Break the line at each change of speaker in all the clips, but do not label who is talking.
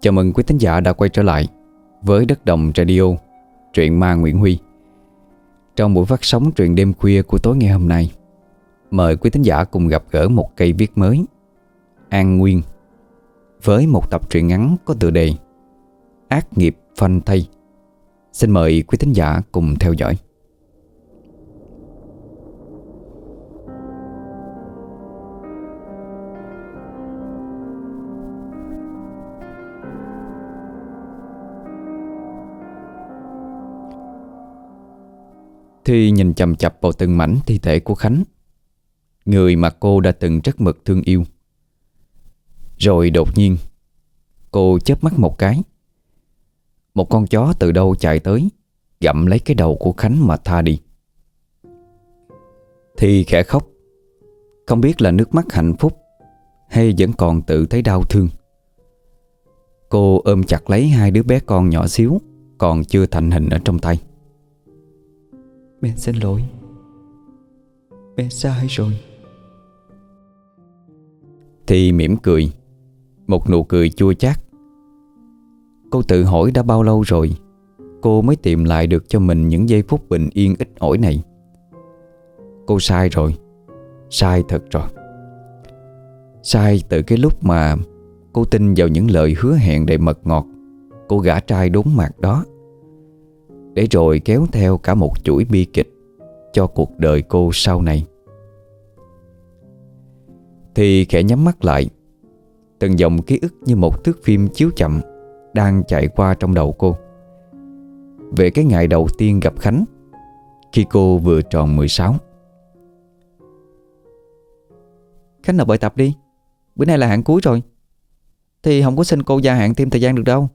Chào mừng quý thính giả đã quay trở lại với Đất Đồng Radio, truyện ma Nguyễn Huy. Trong buổi phát sóng truyện đêm khuya của tối ngày hôm nay, mời quý thính giả cùng gặp gỡ một cây viết mới, An Nguyên, với một tập truyện ngắn có tựa đề Ác nghiệp phanh thây. Xin mời quý thính giả cùng theo dõi. Thi nhìn chằm chằm vào từng mảnh thi thể của Khánh, người mà cô đã từng rất mực thương yêu. Rồi đột nhiên cô chớp mắt một cái, một con chó từ đâu chạy tới, gặm lấy cái đầu của Khánh mà tha đi. Thi khẽ khóc, không biết là nước mắt hạnh phúc hay vẫn còn tự thấy đau thương. Cô ôm chặt lấy hai đứa bé con nhỏ xíu còn chưa thành hình ở trong tay. Mẹ xin lỗi, mẹ sai rồi. Thì mỉm cười, một nụ cười chua chát. Cô tự hỏi đã bao lâu rồi cô mới tìm lại được cho mình những giây phút bình yên ít ỏi này. Cô sai rồi, sai thật rồi. Sai từ cái lúc mà cô tin vào những lời hứa hẹn đầy mật ngọt của gã trai đốn mạc đó, để rồi kéo theo cả một chuỗi bi kịch cho cuộc đời cô sau này. Thì khẽ nhắm mắt lại, từng dòng ký ức như một thước phim chiếu chậm đang chạy qua trong đầu cô, về cái ngày đầu tiên gặp Khánh, khi cô vừa tròn 16. Khánh nộp bài tập đi, bữa nay là hạn cuối rồi. Thì không có xin cô gia hạn thêm thời gian được đâu.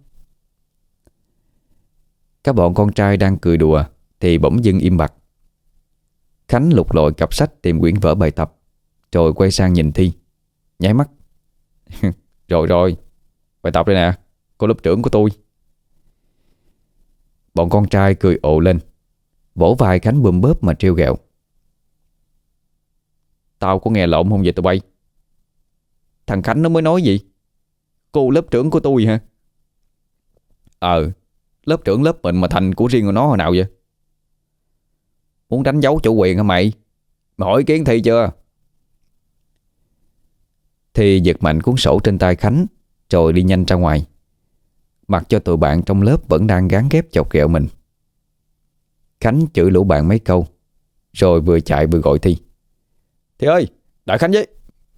Các bọn con trai đang cười đùa thì bỗng dưng im bặt. Khánh lục lọi cặp sách tìm quyển vở bài tập, rồi quay sang nhìn Thi, nháy mắt. Rồi, bài tập đây nè, cô lớp trưởng của tôi. Bọn con trai cười ồ lên, vỗ vai Khánh bùm bớp mà trêu ghẹo. Tao có nghe lộn không vậy tụi bay? Thằng Khánh nó mới nói gì? Cô lớp trưởng của tôi hả? Lớp trưởng lớp mình mà thành của riêng của nó hồi nào vậy? Muốn đánh dấu chủ quyền hả mày? Mày hỏi ý kiến Thi chưa? Thi giật mạnh cuốn sổ trên tay Khánh, rồi đi nhanh ra ngoài, mặc cho tụi bạn trong lớp vẫn đang gán ghép chọc ghẹo mình. Khánh chửi lũ bạn mấy câu, rồi vừa chạy vừa gọi Thi. Thi ơi, đợi Khánh với.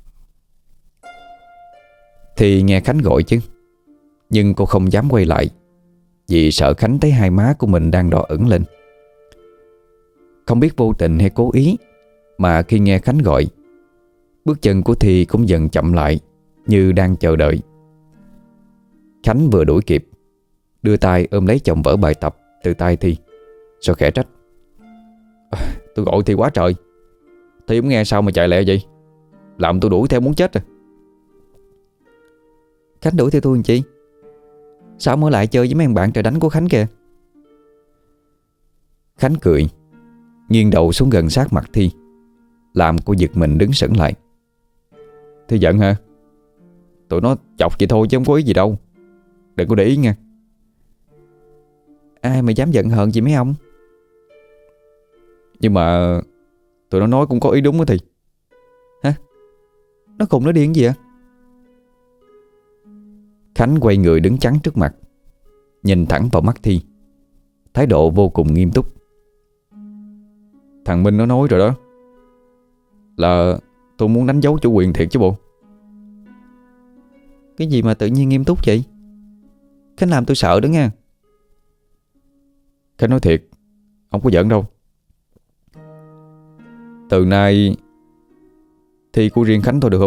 Thi nghe Khánh gọi chứ, nhưng cô không dám quay lại, vì sợ Khánh thấy hai má của mình đang đỏ ửng lên. Không biết vô tình hay cố ý mà khi nghe Khánh gọi, bước chân của Thi cũng dần chậm lại, như đang chờ đợi. Khánh vừa đuổi kịp, đưa tay ôm lấy chồng vở bài tập từ tay Thi, rồi khẽ trách. Tôi gọi Thi quá trời, Thi không nghe sao mà chạy lẹ vậy? Làm tôi đuổi theo muốn chết rồi. Khánh đuổi theo tôi làm chi? Sao mới lại chơi với mấy thằng bạn trời đánh của Khánh kìa? Khánh cười, nghiêng đầu xuống gần sát mặt Thi, làm cô giật mình đứng sững lại. Thi giận hả? Tụi nó chọc vậy thôi chứ không có ý gì đâu, đừng có để ý nha. Ai mà dám giận hờn gì mấy ông? Nhưng mà tụi nó nói cũng có ý đúng đó Thi. Hả? Nó khùng nó điên gì vậy? Khánh quay người đứng chắn trước mặt, nhìn thẳng vào mắt Thi, thái độ vô cùng nghiêm túc. Thằng Minh nó nói rồi đó, là tôi muốn đánh dấu chủ quyền thiệt chứ bộ. Cái gì mà tự nhiên nghiêm túc vậy? Khánh làm tôi sợ đó nha. Khánh nói thiệt, không có giỡn đâu. Từ nay Thi của riêng Khánh thôi được không?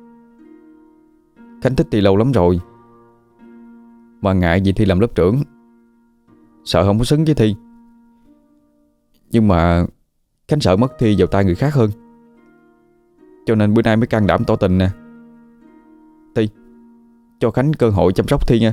Khánh thích Thi lâu lắm rồi, mà ngại gì Thi làm lớp trưởng, sợ không có xứng với Thi. Nhưng mà Khánh sợ mất Thi vào tay người khác hơn, cho nên bữa nay mới can đảm tỏ tình nè. Thi, cho Khánh cơ hội chăm sóc Thi nha.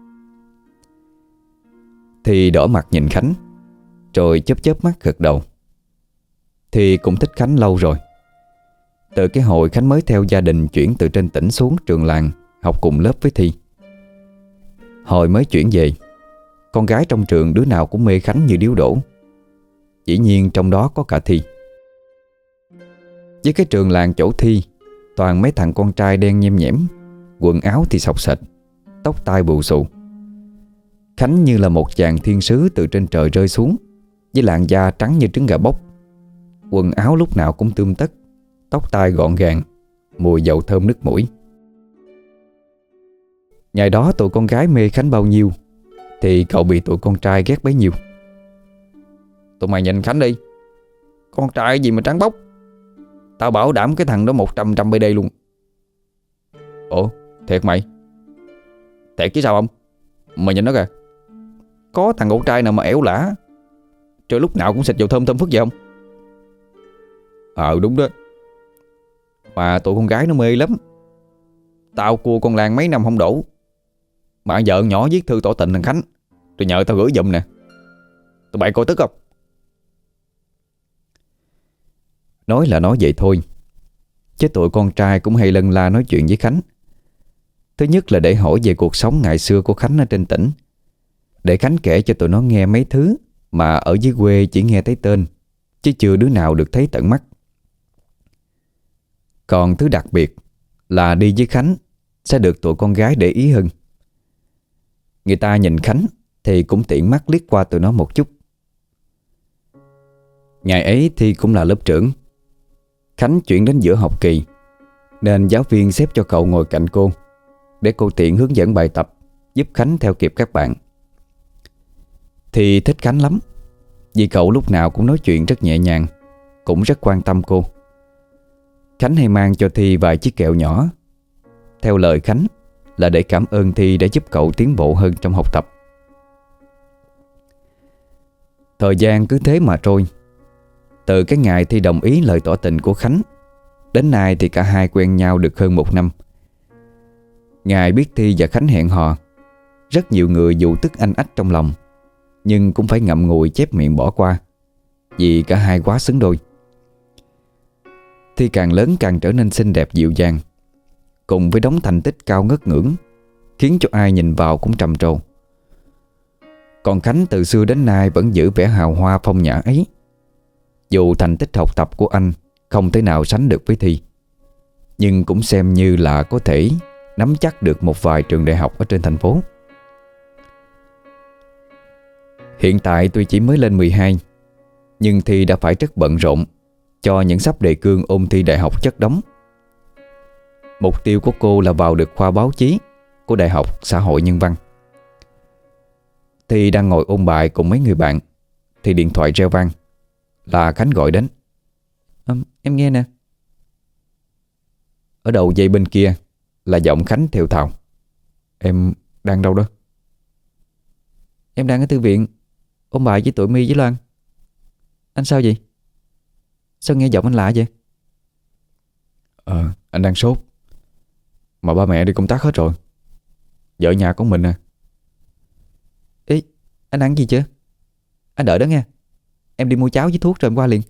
Thi đỏ mặt nhìn Khánh, rồi chớp chớp mắt gật đầu. Thi cũng thích Khánh lâu rồi, từ cái hồi Khánh mới theo gia đình chuyển từ trên tỉnh xuống trường làng học cùng lớp với Thi. Hồi mới chuyển về, con gái trong trường đứa nào cũng mê Khánh như điếu đổ. Dĩ nhiên trong đó có cả Thi. Với cái trường làng chỗ Thi toàn mấy thằng con trai đen nhem nhẽm, quần áo thì xộc xệch, tóc tai bù xù. Khánh như là một chàng thiên sứ từ trên trời rơi xuống, với làn da trắng như trứng gà bốc. Quần áo lúc nào cũng tươm tất, tóc tai gọn gàng, mùi dầu thơm nức mũi. Ngày đó tụi con gái mê Khánh bao nhiêu thì cậu bị tụi con trai ghét bấy nhiêu. Tụi mày nhìn Khánh đi, con trai gì mà trắng bóc. Tao bảo đảm cái thằng đó 100 BD luôn. Ủa thiệt mày? Thiệt chứ sao không? Mày nhìn nó kìa, có thằng con trai nào mà ẻo lả trời lúc nào cũng xịt dầu thơm thơm phức vậy không? Đúng đó. Mà tụi con gái nó mê lắm. Tao cua con Lan mấy năm không đổ, mà vợ nhỏ viết thư tỏ tình thằng Khánh rồi nhờ tao gửi giùm nè. Tụi bay coi tức không? Nói là nói vậy thôi, chứ tụi con trai cũng hay lân la nói chuyện với Khánh. Thứ nhất là để hỏi về cuộc sống ngày xưa của Khánh ở trên tỉnh, để Khánh kể cho tụi nó nghe mấy thứ mà ở dưới quê chỉ nghe thấy tên, chứ chưa đứa nào được thấy tận mắt. Còn thứ đặc biệt là đi với Khánh sẽ được tụi con gái để ý hơn. Người ta nhìn Khánh thì cũng tiện mắt liếc qua tụi nó một chút. Ngày ấy thì cũng là lớp trưởng. Khánh chuyển đến giữa học kỳ, nên giáo viên xếp cho cậu ngồi cạnh cô, để cô tiện hướng dẫn bài tập, giúp Khánh theo kịp các bạn. Thì thích Khánh lắm, vì cậu lúc nào cũng nói chuyện rất nhẹ nhàng, cũng rất quan tâm cô. Khánh hay mang cho Thi vài chiếc kẹo nhỏ. Theo lời Khánh là để cảm ơn Thi đã giúp cậu tiến bộ hơn trong học tập. Thời gian cứ thế mà trôi. Từ cái ngày Thi đồng ý lời tỏ tình của Khánh đến nay thì cả hai quen nhau được hơn 1 năm. Ngày biết Thi và Khánh hẹn hò, rất nhiều người dù tức anh ách trong lòng, nhưng cũng phải ngậm ngùi chép miệng bỏ qua, vì cả hai quá xứng đôi. Thi càng lớn càng trở nên xinh đẹp dịu dàng, cùng với đống thành tích cao ngất ngưỡng, khiến cho ai nhìn vào cũng trầm trồ. Còn Khánh từ xưa đến nay vẫn giữ vẻ hào hoa phong nhã ấy, dù thành tích học tập của anh không thể nào sánh được với Thi, nhưng cũng xem như là có thể nắm chắc được một vài trường đại học ở trên thành phố. Hiện tại tuy chỉ mới lên 12, nhưng Thi đã phải rất bận rộn cho những sắp đề cương ôn thi đại học chất đống. Mục tiêu của cô là vào được khoa báo chí của Đại học Xã hội Nhân văn. Thi đang ngồi ôn bài cùng mấy người bạn thì điện thoại reo vang, là Khánh gọi đến. Em nghe nè. Ở đầu dây bên kia là giọng Khánh thều thào. Em đang đâu đó? Em đang ở thư viện ôn bài với tụi My với Loan. Anh sao vậy? Sao nghe giọng anh lạ vậy? Anh đang sốt, mà ba mẹ đi công tác hết rồi, vợ nhà con mình à. Ê, anh ăn gì chưa? Anh đợi đó nghe. Em đi mua cháo với thuốc rồi em qua liền.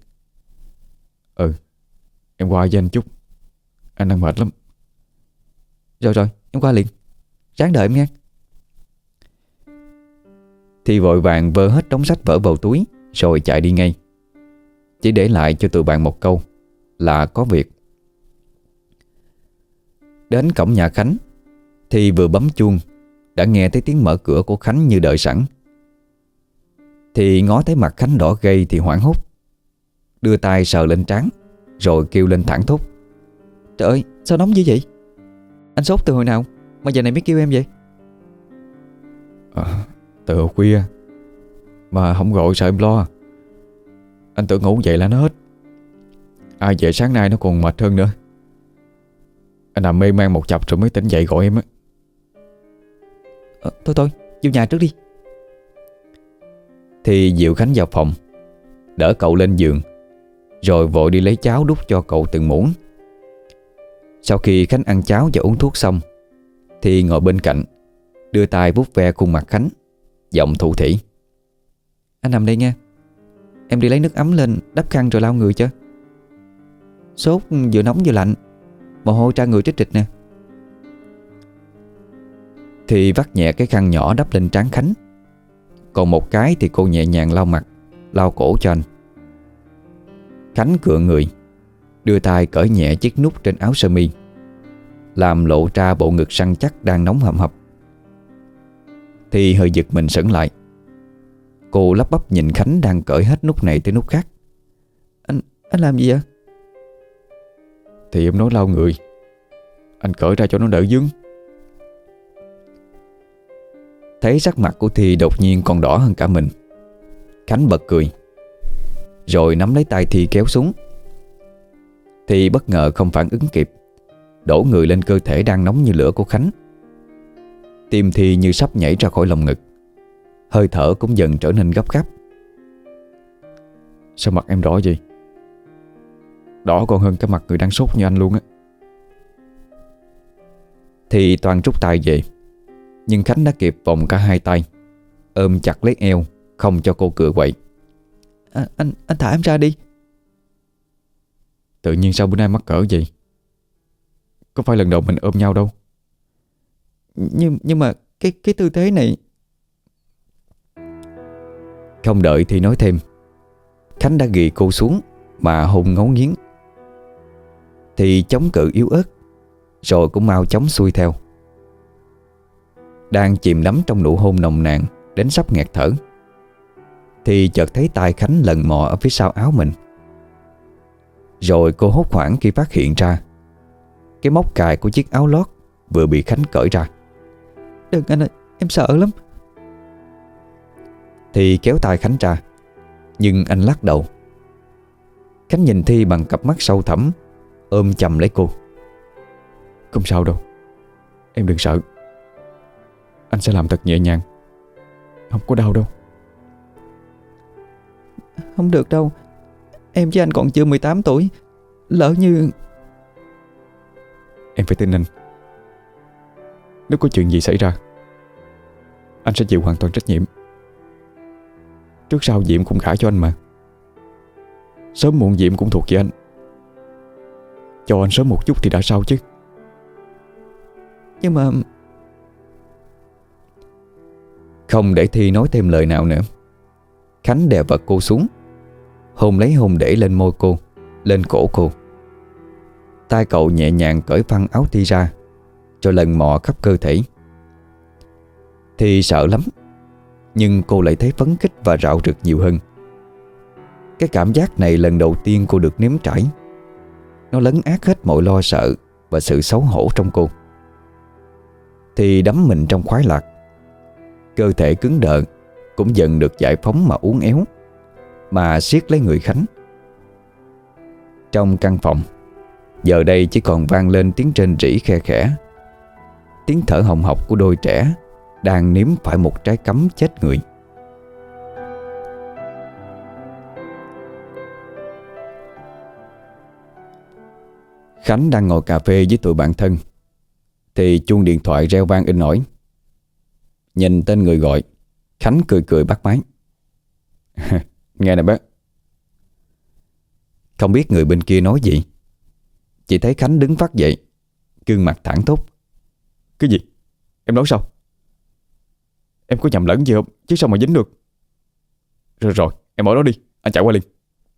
Em qua với anh chút, anh đang mệt lắm. Rồi em qua liền, ráng đợi em nghe. Thì vội vàng vơ hết đống sách vở vào túi rồi chạy đi ngay, chỉ để lại cho tụi bạn một câu là có việc. Đến cổng nhà Khánh thì vừa bấm chuông đã nghe thấy tiếng mở cửa của Khánh như đợi sẵn. Thì ngó thấy mặt Khánh đỏ gay thì hoảng hốt, đưa tay sờ lên trán rồi kêu lên thẳng thốt. Trời ơi, sao nóng dữ vậy? Anh sốt từ hồi nào mà giờ này mới kêu em vậy? Từ hồi khuya mà không gọi sợ em lo. Anh tưởng ngủ dậy là nó hết, ai về sáng nay nó còn mệt hơn nữa. Anh nằm mê man một chập rồi mới tỉnh dậy gọi em á. Thôi vô nhà trước đi. Thì dịu Khánh vào phòng, đỡ cậu lên giường, rồi vội đi lấy cháo đút cho cậu từng muỗng. Sau khi Khánh ăn cháo và uống thuốc xong thì ngồi bên cạnh, đưa tay vuốt ve khuôn mặt Khánh, giọng thủ thỉ. Anh nằm đây nha, em đi lấy nước ấm lên đắp khăn rồi lau người cho. Sốt vừa nóng vừa lạnh, mồ hôi ra người trích trịch nè. Thì vắt nhẹ cái khăn nhỏ đắp lên trán Khánh, còn một cái thì cô nhẹ nhàng lau mặt, lau cổ cho anh. Khánh cựa người, đưa tay cởi nhẹ chiếc nút trên áo sơ mi, làm lộ ra bộ ngực săn chắc đang nóng hầm hập. Thì hơi giật mình sững lại. Cô lắp bắp nhìn Khánh đang cởi hết nút này tới nút khác. Anh làm gì vậy?
Thì em nói lau người, anh cởi ra cho nó đỡ vướng.
Thấy sắc mặt của Thi đột nhiên còn đỏ hơn cả mình, Khánh bật cười, rồi nắm lấy tay Thi kéo xuống. Thi bất ngờ không phản ứng kịp, đổ người lên cơ thể đang nóng như lửa của Khánh. Tim Thi như sắp nhảy ra khỏi lồng ngực, hơi thở cũng dần trở nên gấp gáp.
Sao mặt em đỏ vậy? Đỏ còn hơn cái mặt người đang sốt như anh luôn á.
Thì toàn rút tay về, nhưng Khánh đã kịp vòng cả hai tay, ôm chặt lấy eo, không cho cô cựa quậy. Anh thả em ra đi.
Tự nhiên sao bữa nay mắc cỡ vậy? Có phải lần đầu mình ôm nhau đâu.
Nhưng mà cái tư thế này. Không đợi thì nói thêm, Khánh đã ghì cô xuống mà hôn ngấu nghiến. Thì chống cự yếu ớt, rồi cũng mau chóng xuôi theo. Đang chìm đắm trong nụ hôn nồng nàn đến sắp nghẹt thở, thì chợt thấy tay Khánh lần mò ở phía sau áo mình. Rồi cô hốt hoảng khi phát hiện ra cái móc cài của chiếc áo lót vừa bị Khánh cởi ra. Đừng anh ơi, em sợ lắm. Thì kéo tay Khánh ra, nhưng anh lắc đầu. Khánh nhìn Thi bằng cặp mắt sâu thẳm, ôm chầm lấy cô.
Không sao đâu, em đừng sợ. Anh sẽ làm thật nhẹ nhàng, không có đau đâu.
Không được đâu, em với anh còn chưa 18 tuổi. Lỡ như...
Em phải tin anh. Nếu có chuyện gì xảy ra, anh sẽ chịu hoàn toàn trách nhiệm. Trước sau Diệm cũng gả cho anh mà. Sớm muộn Diệm cũng thuộc về anh. Cho anh sớm một chút thì đã sao chứ.
Nhưng mà... Không để Thi nói thêm lời nào nữa, Khánh đè vật cô xuống, hôn lấy hôn để lên môi cô, lên cổ cô. Tay cậu nhẹ nhàng cởi phăng áo Thi ra, rồi lần mò khắp cơ thể. Thi sợ lắm, nhưng cô lại thấy phấn khích và rạo rực nhiều hơn. Cái cảm giác này lần đầu tiên cô được nếm trải. Nó lấn át hết mọi lo sợ và sự xấu hổ trong cô. Thì đắm mình trong khoái lạc, cơ thể cứng đờ cũng dần được giải phóng mà uốn éo, mà siết lấy người Khánh. Trong căn phòng, giờ đây chỉ còn vang lên tiếng rên rỉ khe khẽ, tiếng thở hồng hộc của đôi trẻ đang nếm phải một trái cấm chết người. Khánh đang ngồi cà phê với tụi bạn thân, thì chuông điện thoại reo vang inh ỏi. Nhìn tên người gọi, Khánh cười cười bắt máy.
Nghe nè bác.
Không biết người bên kia nói gì, chỉ thấy Khánh đứng phát dậy, gương mặt thẳng thốt.
Cái gì? Em nói sao? Em có nhầm lẫn gì không? Chứ sao mà dính được? Rồi rồi, em ở đó đi, anh chạy qua liền.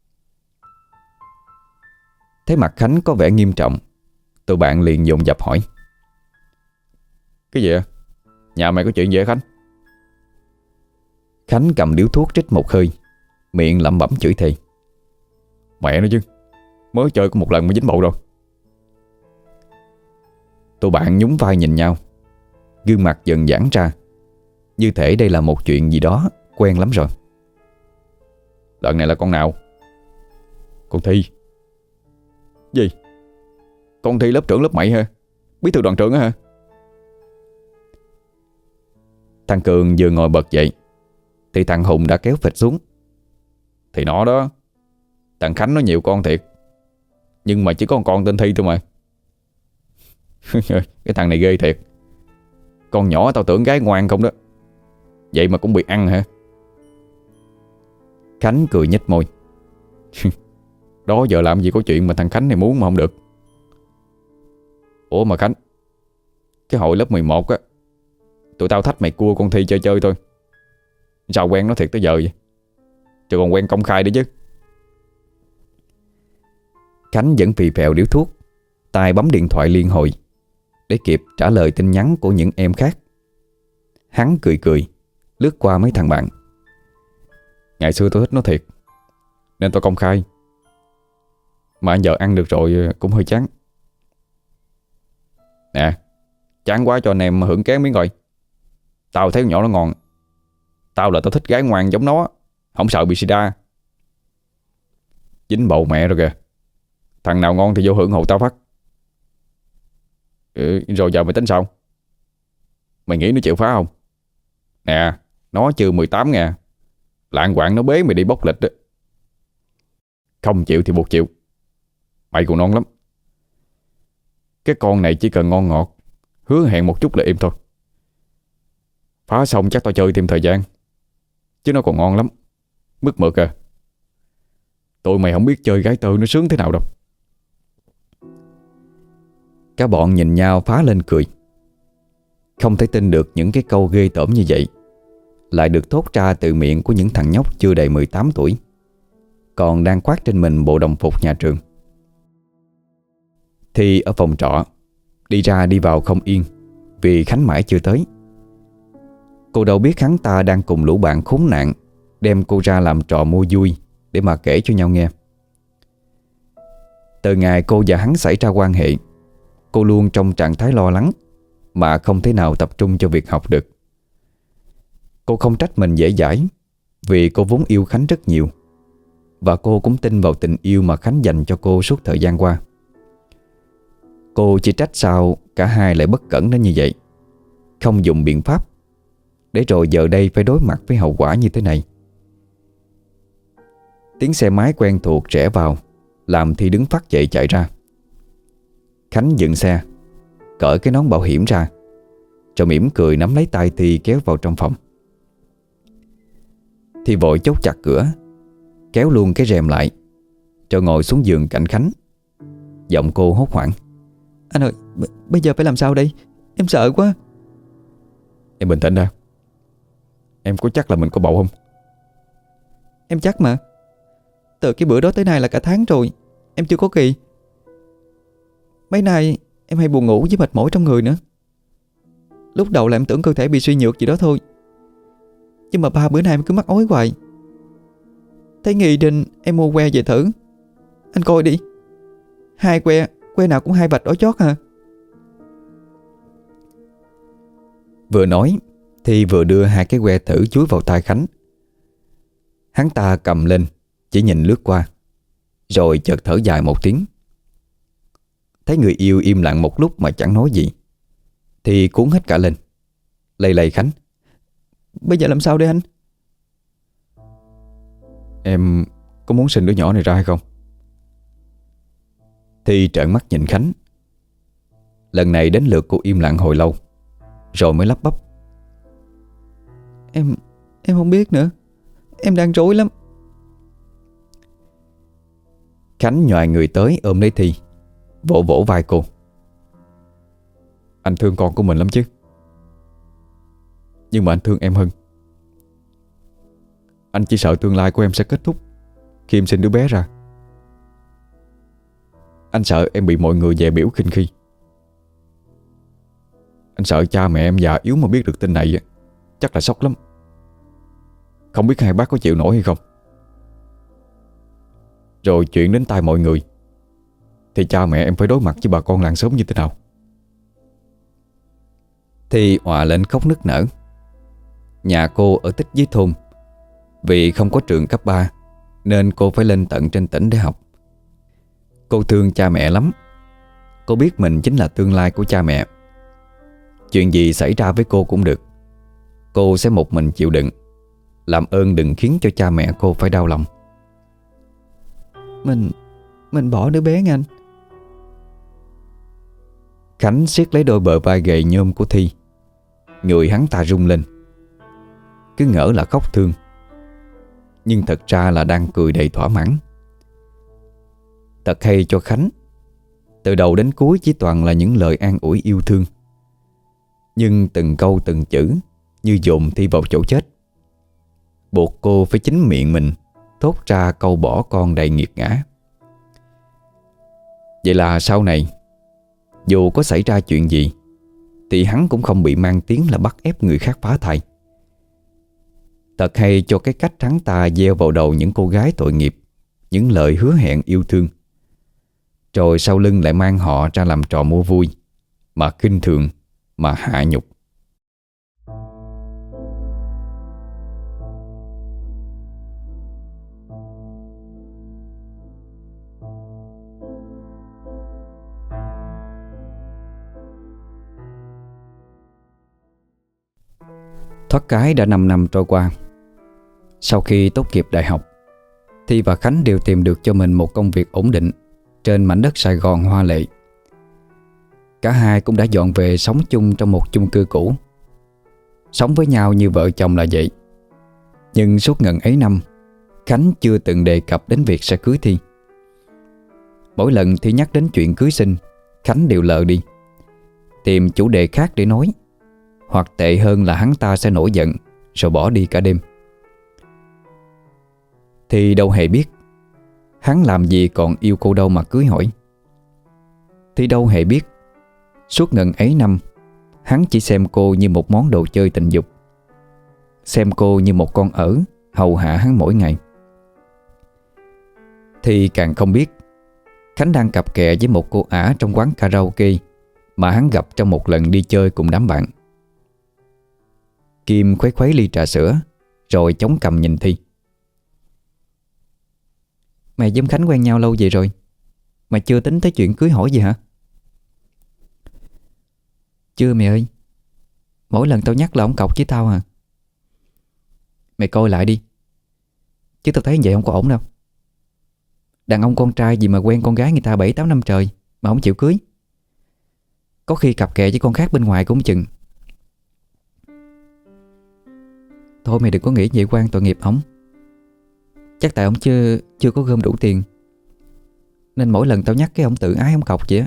Thấy mặt Khánh có vẻ nghiêm trọng, tụi bạn liền dồn dập hỏi.
Cái gì ạ? Nhà mày có chuyện gì hả Khánh?
Khánh cầm điếu thuốc trích một hơi, miệng lẩm bẩm chửi thề.
Mẹ nó chứ, mới chơi có một lần mà dính bầu rồi.
Tụi bạn nhún vai nhìn nhau, gương mặt dần giãn ra, như thể đây là một chuyện gì đó quen lắm rồi.
Lần này là con nào? Con Thi. Gì? Con Thi lớp trưởng lớp mày hả? Bí thư đoàn trưởng á hả?
Thằng Cường vừa ngồi bật dậy thì thằng Hùng đã kéo phịch xuống.
Thì nó đó. Thằng Khánh nó nhiều con thiệt, nhưng mà chỉ có con tên Thi thôi mà. Cái thằng này ghê thiệt. Con nhỏ tao tưởng gái ngoan không đó, vậy mà cũng bị ăn hả?
Khánh cười nhếch môi.
Đó giờ làm gì có chuyện mà thằng Khánh này muốn mà không được. Ủa mà Khánh, cái hội lớp 11 á, Tụi tao thách mày cua con Thi chơi chơi thôi. Sao quen nó thiệt tới giờ vậy? Chứ còn quen công khai nữa chứ.
Khánh vẫn phì phèo điếu thuốc, tay bấm điện thoại liên hồi để kịp trả lời tin nhắn của những em khác. Hắn cười cười, lướt qua mấy thằng bạn.
Ngày xưa tôi thích nó thiệt nên tôi công khai. Mà giờ ăn được rồi cũng hơi chán. Nè, chán quá cho anh em hưởng ké miếng rồi. Tao thấy con nhỏ nó ngon. Tao là tao thích gái ngoan giống nó, không sợ bị sida. Dính bầu mẹ rồi kìa. Thằng nào ngon thì vô hưởng hộ tao phát. Rồi giờ mày tính sao? Mày nghĩ nó chịu phá không? Nè, nó chưa 18 nha. Lạng quạng nó bế mày đi bốc lịch đó. Không chịu thì buộc chịu. Mày còn non lắm. Cái con này chỉ cần ngon ngọt, hứa hẹn một chút là im thôi. Phá xong chắc tao chơi thêm thời gian. Chứ nó còn ngon lắm. Mứt mượt à. Tụi mày không biết chơi gái tơ nó sướng thế nào đâu.
Cả bọn nhìn nhau phá lên cười. Không thể tin được những cái câu ghê tởm như vậy lại được thốt ra từ miệng của những thằng nhóc chưa đầy 18 tuổi, còn đang khoác trên mình bộ đồng phục nhà trường. Thì ở phòng trọ, đi ra đi vào không yên vì Khánh mãi chưa tới. Cô đâu biết hắn ta đang cùng lũ bạn khốn nạn đem cô ra làm trò mua vui để mà kể cho nhau nghe. Từ ngày cô và hắn xảy ra quan hệ, cô luôn trong trạng thái lo lắng mà không thể nào tập trung cho việc học được. Cô không trách mình dễ dãi vì cô vốn yêu Khánh rất nhiều, và cô cũng tin vào tình yêu mà Khánh dành cho cô suốt thời gian qua. Cô chỉ trách sao cả hai lại bất cẩn đến như vậy, không dùng biện pháp, để rồi giờ đây phải đối mặt với hậu quả như thế này. Tiếng xe máy quen thuộc rẽ vào làm Thi đứng phắt dậy chạy ra. Khánh dừng xe, cởi cái nón bảo hiểm ra, rồi mỉm cười nắm lấy tay Thi kéo vào trong phòng. Thi vội chốt chặt cửa, kéo luôn cái rèm lại, rồi ngồi xuống giường cạnh Khánh. Giọng cô hốt hoảng: "Anh ơi, bây giờ phải làm sao đây? Em sợ quá."
Em bình tĩnh ra. Em có chắc là mình có bầu không?
Em chắc mà. Từ cái bữa đó tới nay là cả tháng rồi, em chưa có kỳ. Mấy nay em hay buồn ngủ với mệt mỏi trong người nữa. Lúc đầu là em tưởng cơ thể bị suy nhược gì đó thôi, nhưng mà 3 bữa nay em cứ mắc ói hoài. Thấy nghi nên em mua que về thử. Anh coi đi, 2 que, que nào cũng 2 vạch đỏ chót hả? Vừa nói thì vừa đưa 2 cái que thử chúi vào tay Khánh. Hắn ta cầm lên, chỉ nhìn lướt qua, rồi chợt thở dài một tiếng. Thấy người yêu im lặng một lúc mà chẳng nói gì, thì cuốn hết cả lên, lay lay Khánh: "Bây giờ làm sao đây anh?"
Em có muốn sinh đứa nhỏ này ra hay không?
Thì trợn mắt nhìn Khánh. Lần này đến lượt cô im lặng hồi lâu, rồi mới lắp bắp: Em không biết nữa. Em đang rối lắm." Khánh nhòi người tới ôm lấy Thi, vỗ vỗ vai cô:
"Anh thương con của mình lắm chứ. Nhưng mà anh thương em hơn. Anh chỉ sợ tương lai của em sẽ kết thúc khi em sinh đứa bé ra. Anh sợ em bị mọi người dè bỉu khinh khi. Anh sợ cha mẹ em già yếu mà biết được tin này chắc là sốc lắm. Không biết hai bác có chịu nổi hay không. Rồi chuyện đến tai mọi người thì cha mẹ em phải đối mặt với bà con làng xóm như thế nào?"
Thì òa lên khóc nức nở. Nhà cô ở tích dưới thôn. Vì không có trường cấp 3 nên cô phải lên tận trên tỉnh để học. Cô thương cha mẹ lắm. Cô biết mình chính là tương lai của cha mẹ. Chuyện gì xảy ra với cô cũng được, cô sẽ một mình chịu đựng. Làm ơn đừng khiến cho cha mẹ cô phải đau lòng. Mình bỏ đứa bé nha anh." Khánh siết lấy đôi bờ vai gầy nhôm của Thi. Người hắn ta rung lên. Cứ ngỡ là khóc thương, nhưng thật ra là đang cười đầy thỏa mãn. Thật hay cho Khánh. Từ đầu đến cuối chỉ toàn là những lời an ủi yêu thương. Nhưng từng câu từng chữ như dồn Thi vào chỗ chết, buộc cô phải chính miệng mình thốt ra câu bỏ con đầy nghiệt ngã. Vậy là sau này, dù có xảy ra chuyện gì thì hắn cũng không bị mang tiếng là bắt ép người khác phá thai. Thật hay cho cái cách hắn ta gieo vào đầu những cô gái tội nghiệp những lời hứa hẹn yêu thương, rồi sau lưng lại mang họ ra làm trò mua vui, mà khinh thường, mà hạ nhục. Thoát cái đã 5 năm trôi qua. Sau khi tốt nghiệp đại học, Thi và Khánh đều tìm được cho mình một công việc ổn định trên mảnh đất Sài Gòn hoa lệ. Cả hai cũng đã dọn về sống chung trong một chung cư cũ. Sống với nhau như vợ chồng là vậy. Nhưng suốt ngần ấy năm, Khánh chưa từng đề cập đến việc sẽ cưới Thi. Mỗi lần Thi nhắc đến chuyện cưới xin, Khánh đều lờ đi, tìm chủ đề khác để nói. Hoặc tệ hơn là hắn ta sẽ nổi giận rồi bỏ đi cả đêm. Thì đâu hề biết hắn làm gì còn yêu cô đâu mà cưới hỏi. Thì đâu hề biết suốt ngần ấy năm, hắn chỉ xem cô như một món đồ chơi tình dục, xem cô như một con ở hầu hạ hắn mỗi ngày. Thì càng không biết Khánh đang cặp kè với một cô ả trong quán karaoke mà hắn gặp trong một lần đi chơi cùng đám bạn. Kim khuấy khuấy ly trà sữa rồi chống cằm nhìn Thi. Mày với Khánh quen nhau lâu vậy rồi, mày chưa tính tới chuyện cưới hỏi gì hả? Chưa mày ơi. Mỗi lần tao nhắc là ông cọc với tao à. Mày coi lại đi, chứ tao thấy vậy không có ổn đâu. Đàn ông con trai gì mà quen con gái người ta 7-8 năm trời mà không chịu cưới. Có khi cặp kè với con khác bên ngoài cũng chừng. Thôi mày đừng có nghĩ vậy quan tội nghiệp ổng. Chắc tại ổng chưa có gom đủ tiền, nên mỗi lần tao nhắc cái ổng tự ái ổng cọc vậy á.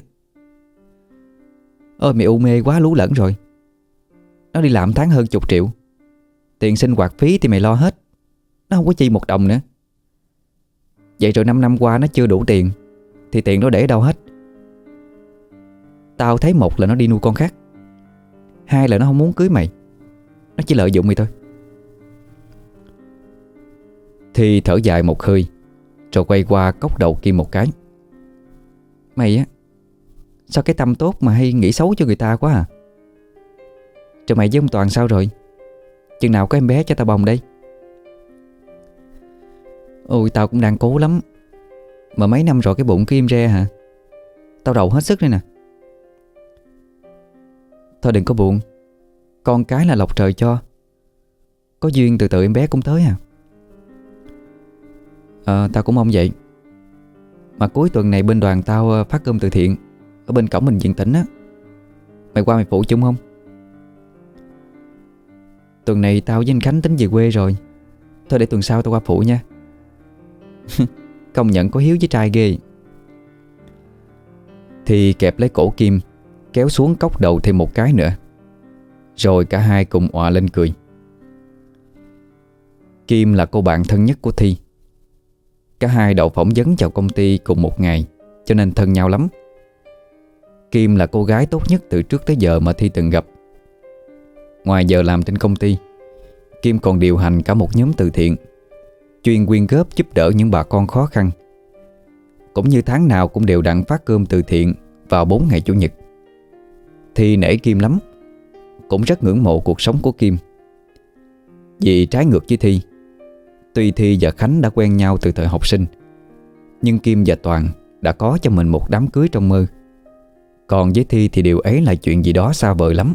Ôi mày u mê quá lú lẫn rồi. Nó đi làm tháng hơn 10 triệu. Tiền sinh hoạt phí thì mày lo hết, nó không có chi một đồng nữa. Vậy rồi 5 năm qua nó chưa đủ tiền thì tiền nó để đâu hết. Tao thấy một là nó đi nuôi con khác, hai là nó không muốn cưới mày. Nó chỉ lợi dụng mày thôi. Thì thở dài một hơi rồi quay qua cốc đầu Kim một cái. Mày á, sao cái tâm tốt mà hay nghĩ xấu cho người ta quá à? Rồi mày với ông Toàn sao rồi? Chừng nào có em bé cho tao bồng đây? Ôi tao cũng đang cố lắm, mà mấy năm rồi cái bụng cứ im re hả? Tao đầu hết sức đây nè. Thôi đừng có buồn, con cái là lộc trời cho, có duyên từ từ em bé cũng tới à. Tao cũng mong vậy. Mà cuối tuần này bên đoàn tao phát cơm từ thiện ở bên cổng bệnh viện tỉnh á. Mày qua mày phụ chung không? Tuần này tao với anh Khánh tính về quê rồi. Thôi để tuần sau tao qua phụ nha. Công nhận có hiếu với trai ghê. Thì kẹp lấy cổ Kim, kéo xuống cốc đầu thêm một cái nữa. Rồi cả hai cùng òa lên cười. Kim là cô bạn thân nhất của Thi. Cả hai đậu phỏng vấn vào công ty cùng một ngày, cho nên thân nhau lắm. Kim là cô gái tốt nhất từ trước tới giờ mà Thi từng gặp. Ngoài giờ làm trên công ty, Kim còn điều hành cả một nhóm từ thiện, chuyên quyên góp giúp đỡ những bà con khó khăn. Cũng như tháng nào cũng đều đặn phát cơm từ thiện vào 4 ngày Chủ nhật. Thi nể Kim lắm, cũng rất ngưỡng mộ cuộc sống của Kim. Vì trái ngược với Thi, tuy Thi và Khánh đã quen nhau từ thời học sinh, nhưng Kim và Toàn đã có cho mình một đám cưới trong mơ. Còn với Thi thì điều ấy là chuyện gì đó xa vời lắm.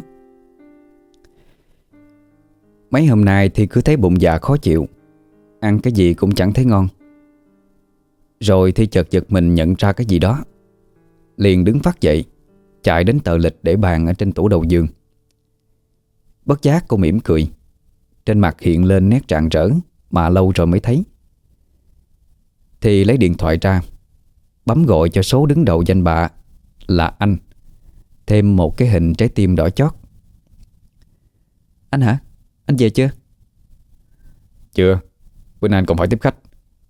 Mấy hôm nay Thi cứ thấy bụng dạ khó chịu, ăn cái gì cũng chẳng thấy ngon. Rồi Thi chợt giật mình nhận ra cái gì đó, liền đứng phát dậy, chạy đến tờ lịch để bàn ở trên tủ đầu giường. Bất giác cô mỉm cười, trên mặt hiện lên nét rạng rỡ mà lâu rồi mới thấy. Thì lấy điện thoại ra, bấm gọi cho số đứng đầu danh bạ là anh, thêm một cái hình trái tim đỏ chót. Anh hả? Anh về chưa?
Chưa, bữa nay anh còn phải tiếp khách.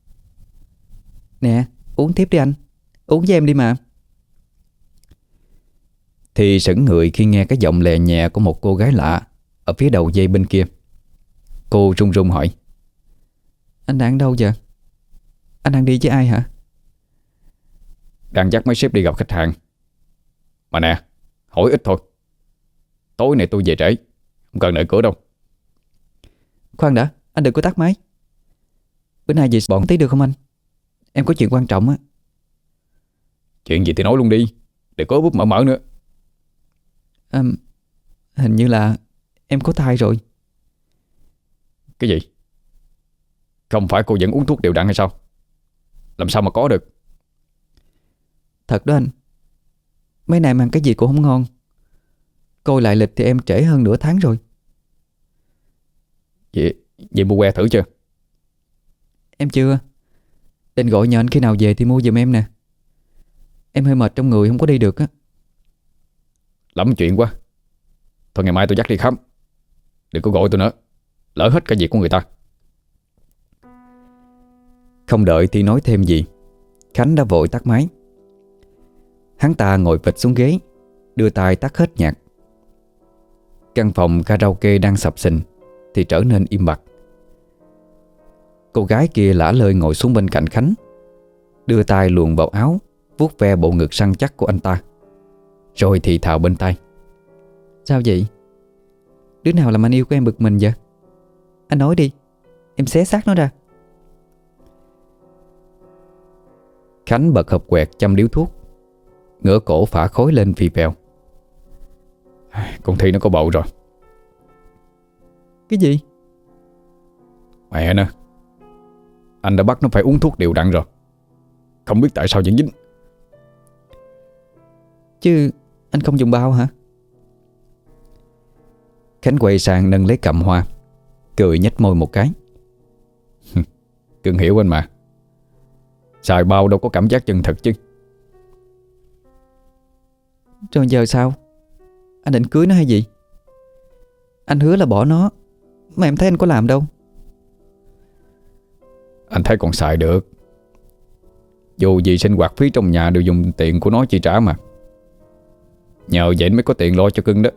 Nè, uống tiếp đi anh. Uống với em đi mà.
Thì sững người khi nghe cái giọng lè nhẹ của một cô gái lạ ở phía đầu dây bên kia. Cô run run hỏi:
Anh đang đâu giờ? Anh đang đi với ai hả?
Đang dắt mấy sếp đi gặp khách hàng. Mà nè, hỏi ít thôi. Tối nay tôi về trễ, không cần đợi cửa đâu.
Khoan đã, anh đừng có tắt máy. Bữa nay về bọn tí được không anh? Em có chuyện quan trọng á.
Chuyện gì thì nói luôn đi, đừng có búp mở nữa.
Hình như là em có thai rồi.
Cái gì? Không phải cô vẫn uống thuốc đều đặn hay sao? Làm sao mà có được?
Thật đó anh. Mấy nay em ăn cái gì cũng không ngon. Coi lại lịch thì em trễ hơn nửa tháng rồi.
Vậy mua que thử chưa?
Em chưa. Định gọi nhờ anh khi nào về thì mua giùm em nè. Em hơi mệt trong người không có đi được á.
Lắm chuyện quá. Thôi ngày mai tôi dắt đi khám. Đừng có gọi tôi nữa, lỡ hết cả việc của người ta.
Không đợi Thi nói thêm gì, Khánh đã vội tắt máy. Hắn ta ngồi phịch xuống ghế, đưa tay tắt hết nhạc. Căn phòng karaoke đang sập sình thì trở nên im bặt. Cô gái kia lả lơi ngồi xuống bên cạnh Khánh, đưa tay luồn vào áo, vuốt ve bộ ngực săn chắc của anh ta, rồi thì thào bên tai: Sao vậy? Đứa nào làm anh yêu của em bực mình vậy? Anh nói đi, em xé xác nó ra. Khánh bật hộp quẹt châm điếu thuốc, ngửa cổ phả khói lên phì phèo.
Con Thi nó có bầu rồi.
Cái gì?
Mẹ nè, anh đã bắt nó phải uống thuốc đều đặn rồi, không biết tại sao vẫn dính.
Chứ anh không dùng bao hả? Khánh quay sang nâng lấy cằm hoa, cười nhếch môi một cái.
Cưng hiểu anh mà. Xài bao đâu có cảm giác chân thật chứ.
Rồi giờ sao? Anh định cưới nó hay gì? Anh hứa là bỏ nó, mà em thấy anh có làm đâu.
Anh thấy còn xài được. Dù gì sinh hoạt phí trong nhà đều dùng tiền của nó chi trả mà. Nhờ vậy mới có tiền lo cho cưng đó.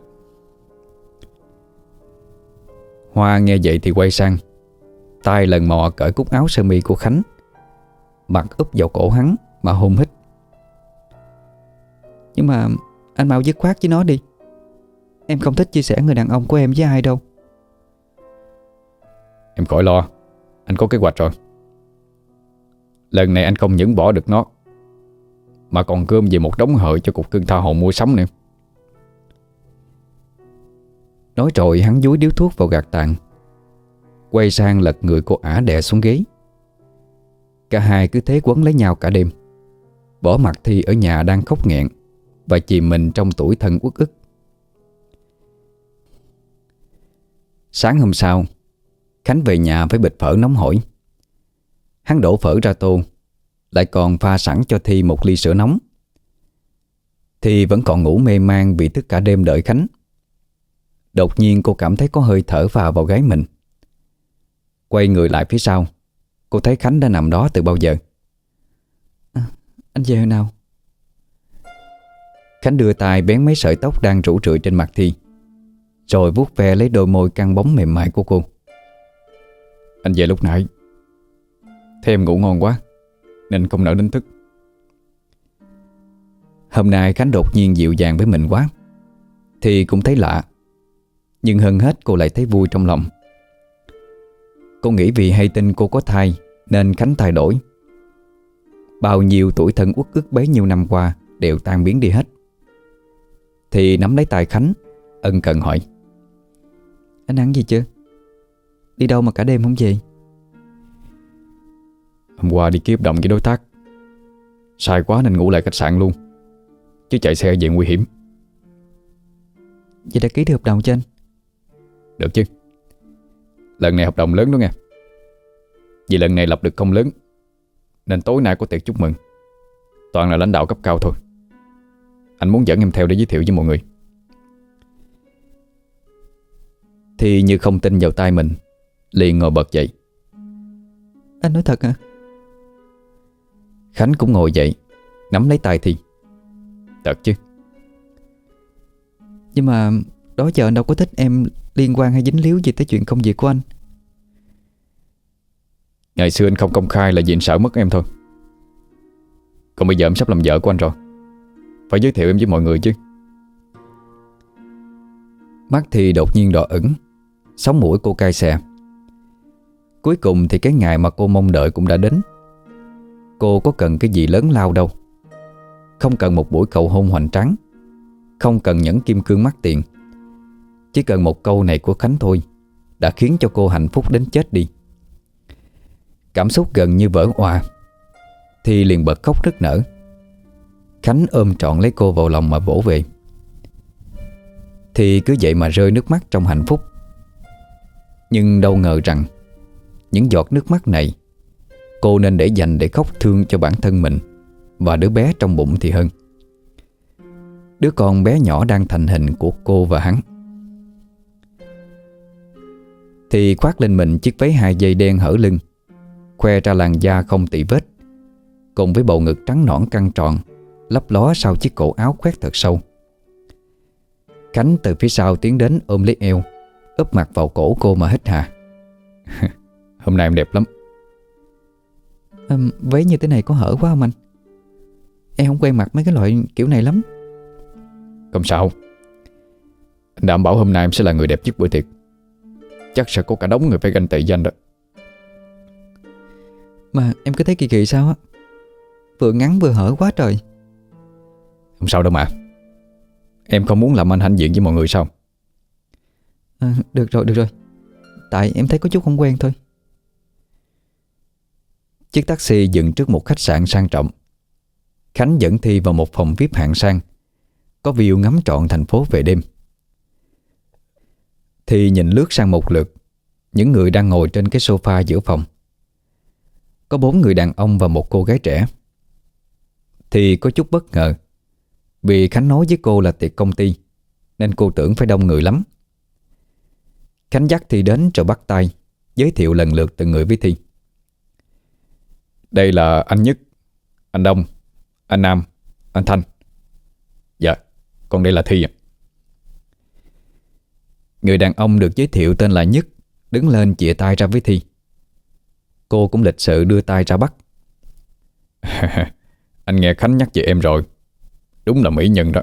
Hoa nghe vậy thì quay sang, tay lần mò cởi cúc áo sơ mi của Khánh, mặt úp vào cổ hắn mà hôn hít. Nhưng mà anh mau dứt khoát với nó đi. Em không thích chia sẻ người đàn ông của em với ai đâu.
Em khỏi lo, anh có kế hoạch rồi. Lần này anh không những bỏ được nó, mà còn gom về một đống hợi cho cục cưng tha hồ mua sắm nữa.
Nói rồi hắn dúi điếu thuốc vào gạt tàn, quay sang lật người cô ả đè xuống ghế. Cả hai cứ thế quấn lấy nhau cả đêm, bỏ mặc Thi ở nhà đang khóc nghẹn và chìm mình trong tủi thân uất ức. Sáng hôm sau, Khánh về nhà với bịch phở nóng hổi. Hắn đổ phở ra tô, lại còn pha sẵn cho Thi một ly sữa nóng. Thi vẫn còn ngủ mê man vì thức cả đêm đợi Khánh. Đột nhiên cô cảm thấy có hơi thở vào gáy mình. Quay người lại phía sau, cô thấy Khánh đã nằm đó từ bao giờ. Anh về hồi nào? Khánh đưa tay bén mấy sợi tóc đang rủ rượi trên mặt Thi, rồi vuốt ve lấy đôi môi căng bóng mềm mại của cô.
Anh về lúc nãy, thấy em ngủ ngon quá nên không nỡ đánh thức.
Hôm nay Khánh đột nhiên dịu dàng với mình quá, Thì cũng thấy lạ. Nhưng hơn hết cô lại thấy vui trong lòng. Cô nghĩ vì hay tin cô có thai nên Khánh thay đổi. Bao nhiêu tuổi thân uất ức bấy nhiêu năm qua đều tan biến đi hết. Thì nắm lấy tay Khánh, ân cần hỏi: Anh ăn gì chưa? Đi đâu mà cả đêm không về?
Hôm qua đi ký hợp đồng với đối tác, sai quá nên ngủ lại khách sạn luôn, chứ chạy xe về nguy hiểm.
Vậy đã ký được hợp đồng cho anh?
Được chứ. Lần này hợp đồng lớn đó nghe. Vì lần này lập được công lớn nên tối nay có tiệc chúc mừng, toàn là lãnh đạo cấp cao thôi. Anh muốn dẫn em theo để giới thiệu với mọi người.
Thi như không tin vào tai mình, liền ngồi bật dậy.
Anh nói thật hả?
Khánh cũng ngồi dậy, nắm lấy tay Thi. Thật chứ.
Nhưng mà đó giờ anh đâu có thích em liên quan hay dính líu gì tới chuyện công việc của anh.
Ngày xưa anh không công khai là vì anh sợ mất em thôi. Còn bây giờ em sắp làm vợ của anh rồi, phải giới thiệu em với mọi người chứ. Mắt thì đột nhiên đỏ ửng, sống mũi cô cay xè. Cuối cùng thì cái ngày mà cô mong đợi cũng đã đến. Cô có cần cái gì lớn lao đâu. Không cần một buổi cầu hôn hoành tráng, không cần nhẫn kim cương mắc tiền. Chỉ cần một câu này của Khánh thôi đã khiến cho cô hạnh phúc đến chết đi. Cảm xúc gần như vỡ òa, thì liền bật khóc nức nở. Khánh ôm trọn lấy cô vào lòng mà vỗ về. Thì cứ vậy mà rơi nước mắt trong hạnh phúc. Nhưng đâu ngờ rằng những giọt nước mắt này cô nên để dành để khóc thương cho bản thân mình và đứa bé trong bụng thì hơn. Đứa con bé nhỏ đang thành hình của cô và hắn. Thì khoác lên mình chiếc váy 2 dây đen hở lưng, khoe ra làn da không tị vết, cùng với bầu ngực trắng nõn căng tròn lấp ló sau chiếc cổ áo khoét thật sâu. Khánh từ phía sau tiến đến ôm lấy eo, úp mặt vào cổ cô mà hít hà. Hôm nay em đẹp lắm.
Váy như thế này có hở quá không anh? Em không quen mặc mấy cái loại kiểu này lắm.
Không sao, anh đảm bảo hôm nay em sẽ là người đẹp nhất bữa tiệc. Chắc sẽ có cả đống người phải ganh tị với anh đó.
Mà em cứ thấy kỳ kỳ sao á, vừa ngắn vừa hở quá trời.
Không sao đâu mà. Em không muốn làm anh hãnh diện với mọi người sao?
Được rồi. Tại em thấy có chút không quen thôi.
Chiếc taxi dừng trước một khách sạn sang trọng. Khánh dẫn Thi vào một phòng VIP hạng sang, có view ngắm trọn thành phố về đêm. Thi nhìn lướt sang một lượt những người đang ngồi trên cái sofa giữa phòng. Có 4 người đàn ông và một cô gái trẻ. Thì có chút bất ngờ, vì Khánh nói với cô là tiệc công ty, nên cô tưởng phải đông người lắm. Khánh dắt Thi đến rồi bắt tay giới thiệu lần lượt từng người với Thi. Đây là anh Nhất, anh Đông, anh Nam, anh Thanh. Dạ, còn đây là Thi ạ. Người đàn ông được giới thiệu tên là Nhất đứng lên chìa tay ra với Thi. Cô cũng lịch sự đưa tay ra bắt. Anh nghe Khánh nhắc về em rồi, đúng là mỹ nhân đó.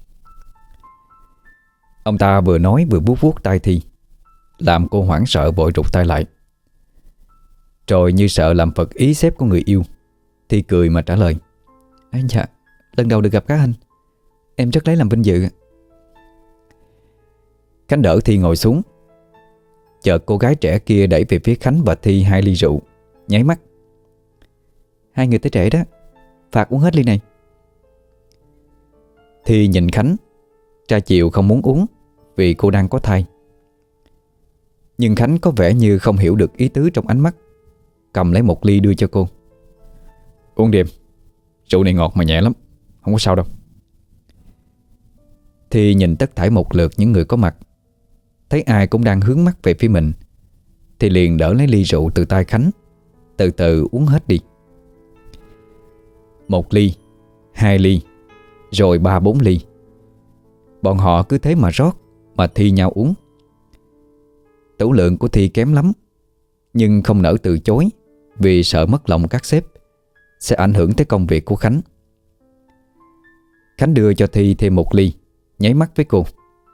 Ông ta vừa nói vừa vuốt vuốt tay Thi, làm cô hoảng sợ vội rụt tay lại. Rồi như sợ làm phật ý sếp của người yêu, Thi cười mà trả lời.
Dạ, lần đầu được gặp các anh, em rất lấy làm vinh dự.
Khánh đỡ Thi ngồi xuống. Chợt cô gái trẻ kia đẩy về phía Khánh và Thi 2 ly rượu, nháy mắt.
Hai người tới trễ đó, phạt uống hết ly này.
Thi nhìn Khánh, tra chiều không muốn uống vì cô đang có thai. Nhưng Khánh có vẻ như không hiểu được ý tứ trong ánh mắt, cầm lấy một ly đưa cho cô. Uống đi em, rượu này ngọt mà nhẹ lắm, không có sao đâu. Thi nhìn tất thảy một lượt những người có mặt, thấy ai cũng đang hướng mắt về phía mình, thì liền đỡ lấy ly rượu từ tay Khánh, từ từ uống hết đi. 1 ly, 2 ly, rồi 3-4 ly. Bọn họ cứ thế mà rót, mà thi nhau uống. Tửu lượng của Thi kém lắm, nhưng không nỡ từ chối, vì sợ mất lòng các sếp, sẽ ảnh hưởng tới công việc của Khánh. Khánh đưa cho Thi thêm 1 ly, nháy mắt với cô.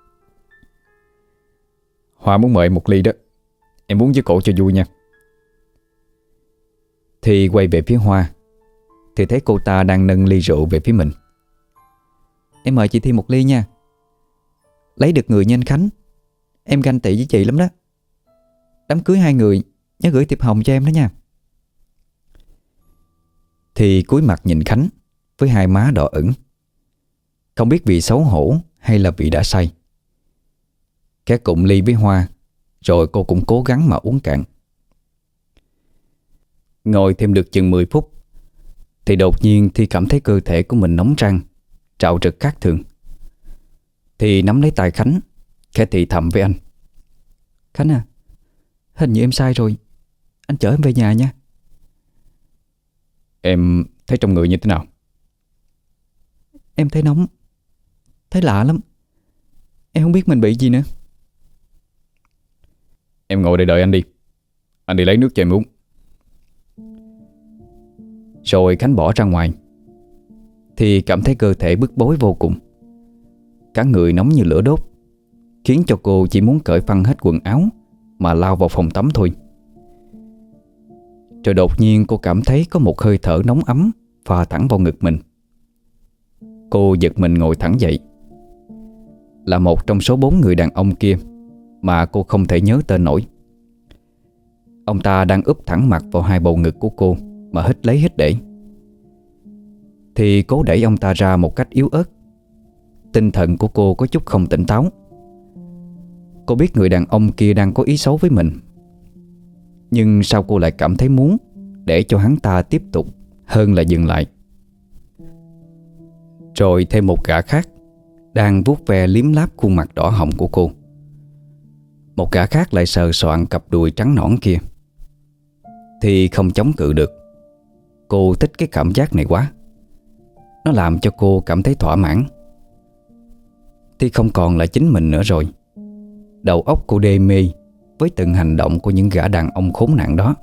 Hoa muốn mời 1 ly đó, em uống với cổ cho vui nha. Thi quay về phía Hoa, thì thấy cô ta đang nâng ly rượu về phía mình.
Em mời chị Thi 1 ly nha. Lấy được người như anh Khánh, em ganh tị với chị lắm đó. Đám cưới 2 người, nhớ gửi thiệp hồng cho em đó nha.
Thì cúi mặt nhìn Khánh với 2 má đỏ ửng, không biết vì xấu hổ hay là vì đã say. Khẽ cụng ly với Hoa, rồi cô cũng cố gắng mà uống cạn. Ngồi thêm được chừng 10 phút, thì đột nhiên Thi cảm thấy cơ thể của mình nóng rang, trào rực khác thường. Thì nắm lấy tay Khánh, khẽ thì thầm với anh.
Khánh à, hình như em sai rồi. Anh chở em về nhà nha.
Em thấy trong người như thế nào?
Em thấy nóng, thấy lạ lắm. Em không biết mình bị gì nữa.
Em ngồi đây đợi anh đi. Anh đi lấy nước cho em uống. Rồi Khánh bỏ ra ngoài thì cảm thấy cơ thể bức bối vô cùng. Cả người nóng như lửa đốt, khiến cho cô chỉ muốn cởi phăng hết quần áo mà lao vào phòng tắm thôi. Rồi đột nhiên cô cảm thấy có một hơi thở nóng ấm phà thẳng vào ngực mình. Cô giật mình ngồi thẳng dậy. Là một trong số 4 người đàn ông kia mà cô không thể nhớ tên nổi. Ông ta đang úp thẳng mặt vào hai bầu ngực của cô mà hít lấy hít để. Thì cố đẩy ông ta ra một cách yếu ớt. Tinh thần của cô có chút không tỉnh táo. Cô biết người đàn ông kia đang có ý xấu với mình, nhưng sao cô lại cảm thấy muốn để cho hắn ta tiếp tục hơn là dừng lại. Rồi thêm một gã khác đang vuốt ve liếm láp khuôn mặt đỏ hồng của cô. Một gã khác lại sờ soạng cặp đùi trắng nõn kia. Thì không chống cự được. Cô thích cái cảm giác này quá. Nó làm cho cô cảm thấy thỏa mãn. Thì không còn là chính mình nữa rồi. Đầu óc cô đê mê với từng hành động của những gã đàn ông khốn nạn đó.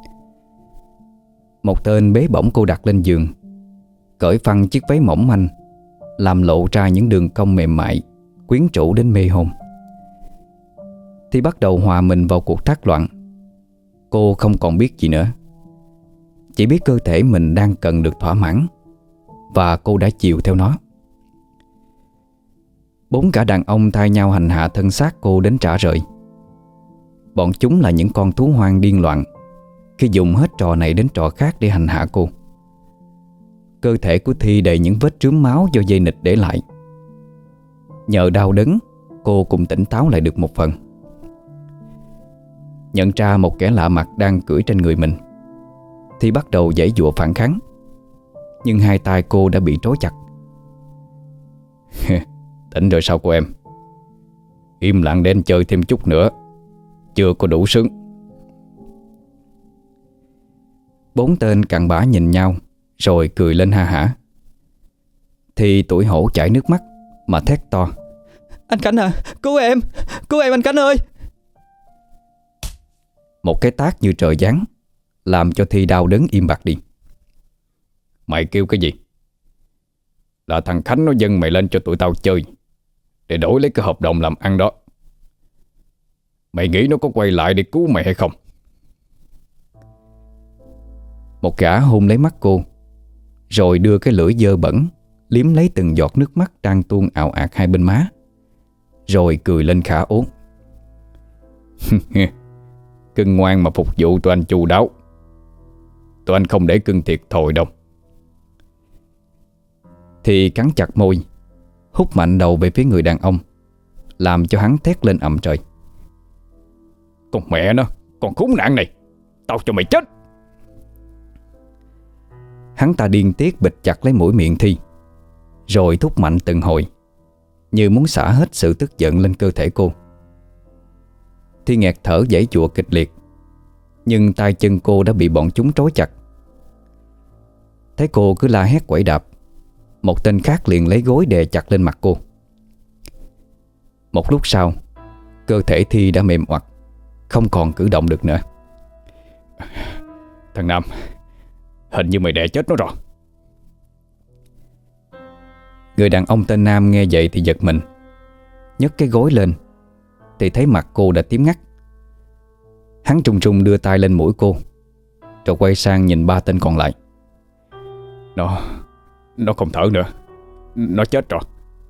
Một tên bế bổng cô đặt lên giường, cởi phăng chiếc váy mỏng manh, làm lộ ra những đường cong mềm mại, quyến rũ đến mê hồn. Thì bắt đầu hòa mình vào cuộc thác loạn. Cô không còn biết gì nữa, chỉ biết cơ thể mình đang cần được thỏa mãn, và cô đã chiều theo nó. 4 gã đàn ông thay nhau hành hạ thân xác cô đến rã rời. Bọn chúng là những con thú hoang điên loạn khi dùng hết trò này đến trò khác để hành hạ cô. Cơ thể của Thi đầy những vết rướm máu do dây nịt để lại. Nhờ đau đớn, cô cũng tỉnh táo lại được một phần. Nhận ra một kẻ lạ mặt đang cưỡi trên người mình, Thi bắt đầu giãy giụa phản kháng. Nhưng hai tay cô đã bị trói chặt. Tỉnh rồi sao cô em? Im lặng để anh chơi thêm chút nữa, chưa có đủ sướng. 4 tên cặn bã nhìn nhau rồi cười lên ha hả. Thì tuổi hổ chảy nước mắt mà thét to:
Anh Khánh à, cứu em! Cứu em anh Khánh ơi!
Một cái tát như trời giáng làm cho Thi đau đớn im bặt đi. Mày kêu cái gì? Là thằng Khánh nó dâng mày lên cho tụi tao chơi để đổi lấy cái hợp đồng làm ăn đó. Mày nghĩ nó có quay lại để cứu mày hay không? Một gã hôn lấy mắt cô, rồi đưa cái lưỡi dơ bẩn liếm lấy từng giọt nước mắt đang tuôn ào ạt hai bên má, rồi cười lên khả ố. Cưng ngoan mà phục vụ tụi anh chu đáo. Tụi anh không để cưng thiệt thòi đâu. Thì cắn chặt môi, hút mạnh đầu về phía người đàn ông, làm cho hắn thét lên ầm trời: Con mẹ nó, con khốn nạn này, tao cho mày chết! Hắn ta điên tiết bịt chặt lấy mũi miệng Thi, rồi thúc mạnh từng hồi, như muốn xả hết sự tức giận lên cơ thể cô. Thi nghẹt thở giãy giụa kịch liệt, nhưng tay chân cô đã bị bọn chúng trói chặt. Thấy cô cứ la hét quẩy đạp, một tên khác liền lấy gối đè chặt lên mặt cô. Một lúc sau, cơ thể Thi đã mềm oặt, không còn cử động được nữa. Thằng Nam, hình như mày đè chết nó rồi. Người đàn ông tên Nam nghe vậy thì giật mình, nhấc cái gối lên thì thấy mặt cô đã tím ngắt. Hắn trung trung đưa tay lên mũi cô, rồi quay sang nhìn 3 tên còn lại. Nó không thở nữa, nó chết rồi.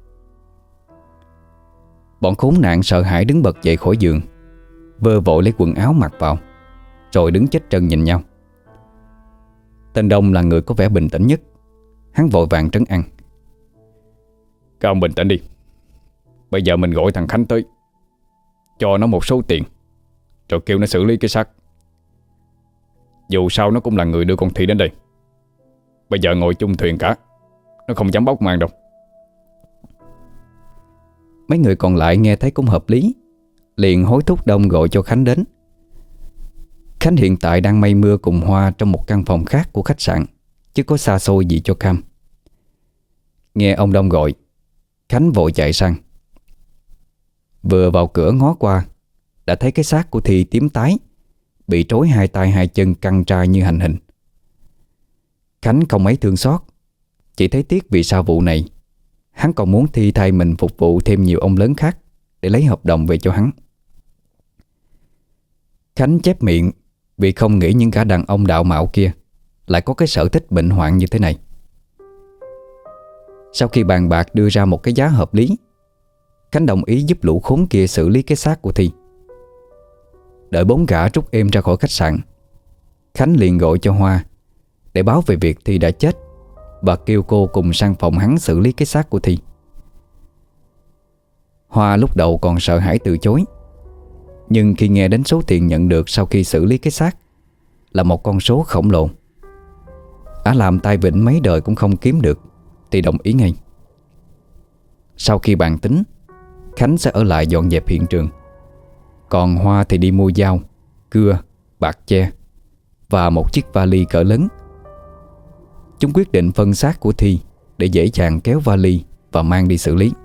Bọn khốn nạn sợ hãi đứng bật dậy khỏi giường, vơ vội lấy quần áo mặc vào, rồi đứng chết trân nhìn nhau. Tên Đông là người có vẻ bình tĩnh nhất. Hắn vội vàng trấn an: Các ông bình tĩnh đi. Bây giờ mình gọi thằng Khánh tới, cho nó một số tiền, rồi kêu nó xử lý cái xác. Dù sao nó cũng là người đưa con Thi đến đây. Bây giờ ngồi chung thuyền cả, nó không dám bóc mang đâu. Mấy người còn lại nghe thấy cũng hợp lý, liền hối thúc Đông gọi cho Khánh đến. Khánh hiện tại đang mây mưa cùng Hoa trong một căn phòng khác của khách sạn, chứ có xa xôi gì cho cam. Nghe ông Đông gọi, Khánh vội chạy sang. Vừa vào cửa ngó qua, đã thấy cái xác của Thi tím tái, bị trói hai tay hai chân căng tra như hành hình. Khánh không mấy thương xót, chỉ thấy tiếc vì sau vụ này hắn còn muốn Thi thay mình phục vụ thêm nhiều ông lớn khác để lấy hợp đồng về cho hắn. Khánh chép miệng vì không nghĩ những gã đàn ông đạo mạo kia lại có cái sở thích bệnh hoạn như thế này. Sau khi bàn bạc đưa ra một cái giá hợp lý, Khánh đồng ý giúp lũ khốn kia xử lý cái xác của Thi. Đợi 4 gã trút êm ra khỏi khách sạn, Khánh liền gọi cho Hoa để báo về việc Thi đã chết và kêu cô cùng sang phòng hắn xử lý cái xác của Thi. Hoa lúc đầu còn sợ hãi từ chối, nhưng khi nghe đến số tiền nhận được sau khi xử lý cái xác là một con số khổng lồ, ả làm tay vịn mấy đời cũng không kiếm được, thì đồng ý ngay. Sau khi bàn tính, Khánh sẽ ở lại dọn dẹp hiện trường, còn Hoa thì đi mua dao, cưa, bạc che và một chiếc vali cỡ lớn. Chúng quyết định phân xác của Thi để dễ dàng kéo vali và mang đi xử lý.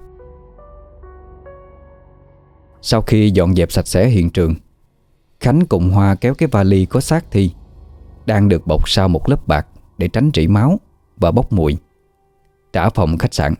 Sau khi dọn dẹp sạch sẽ hiện trường, Khánh cùng Hoa kéo cái vali có xác Thi đang được bọc sau một lớp bạc để tránh rỉ máu và bốc mùi, trả phòng khách sạn.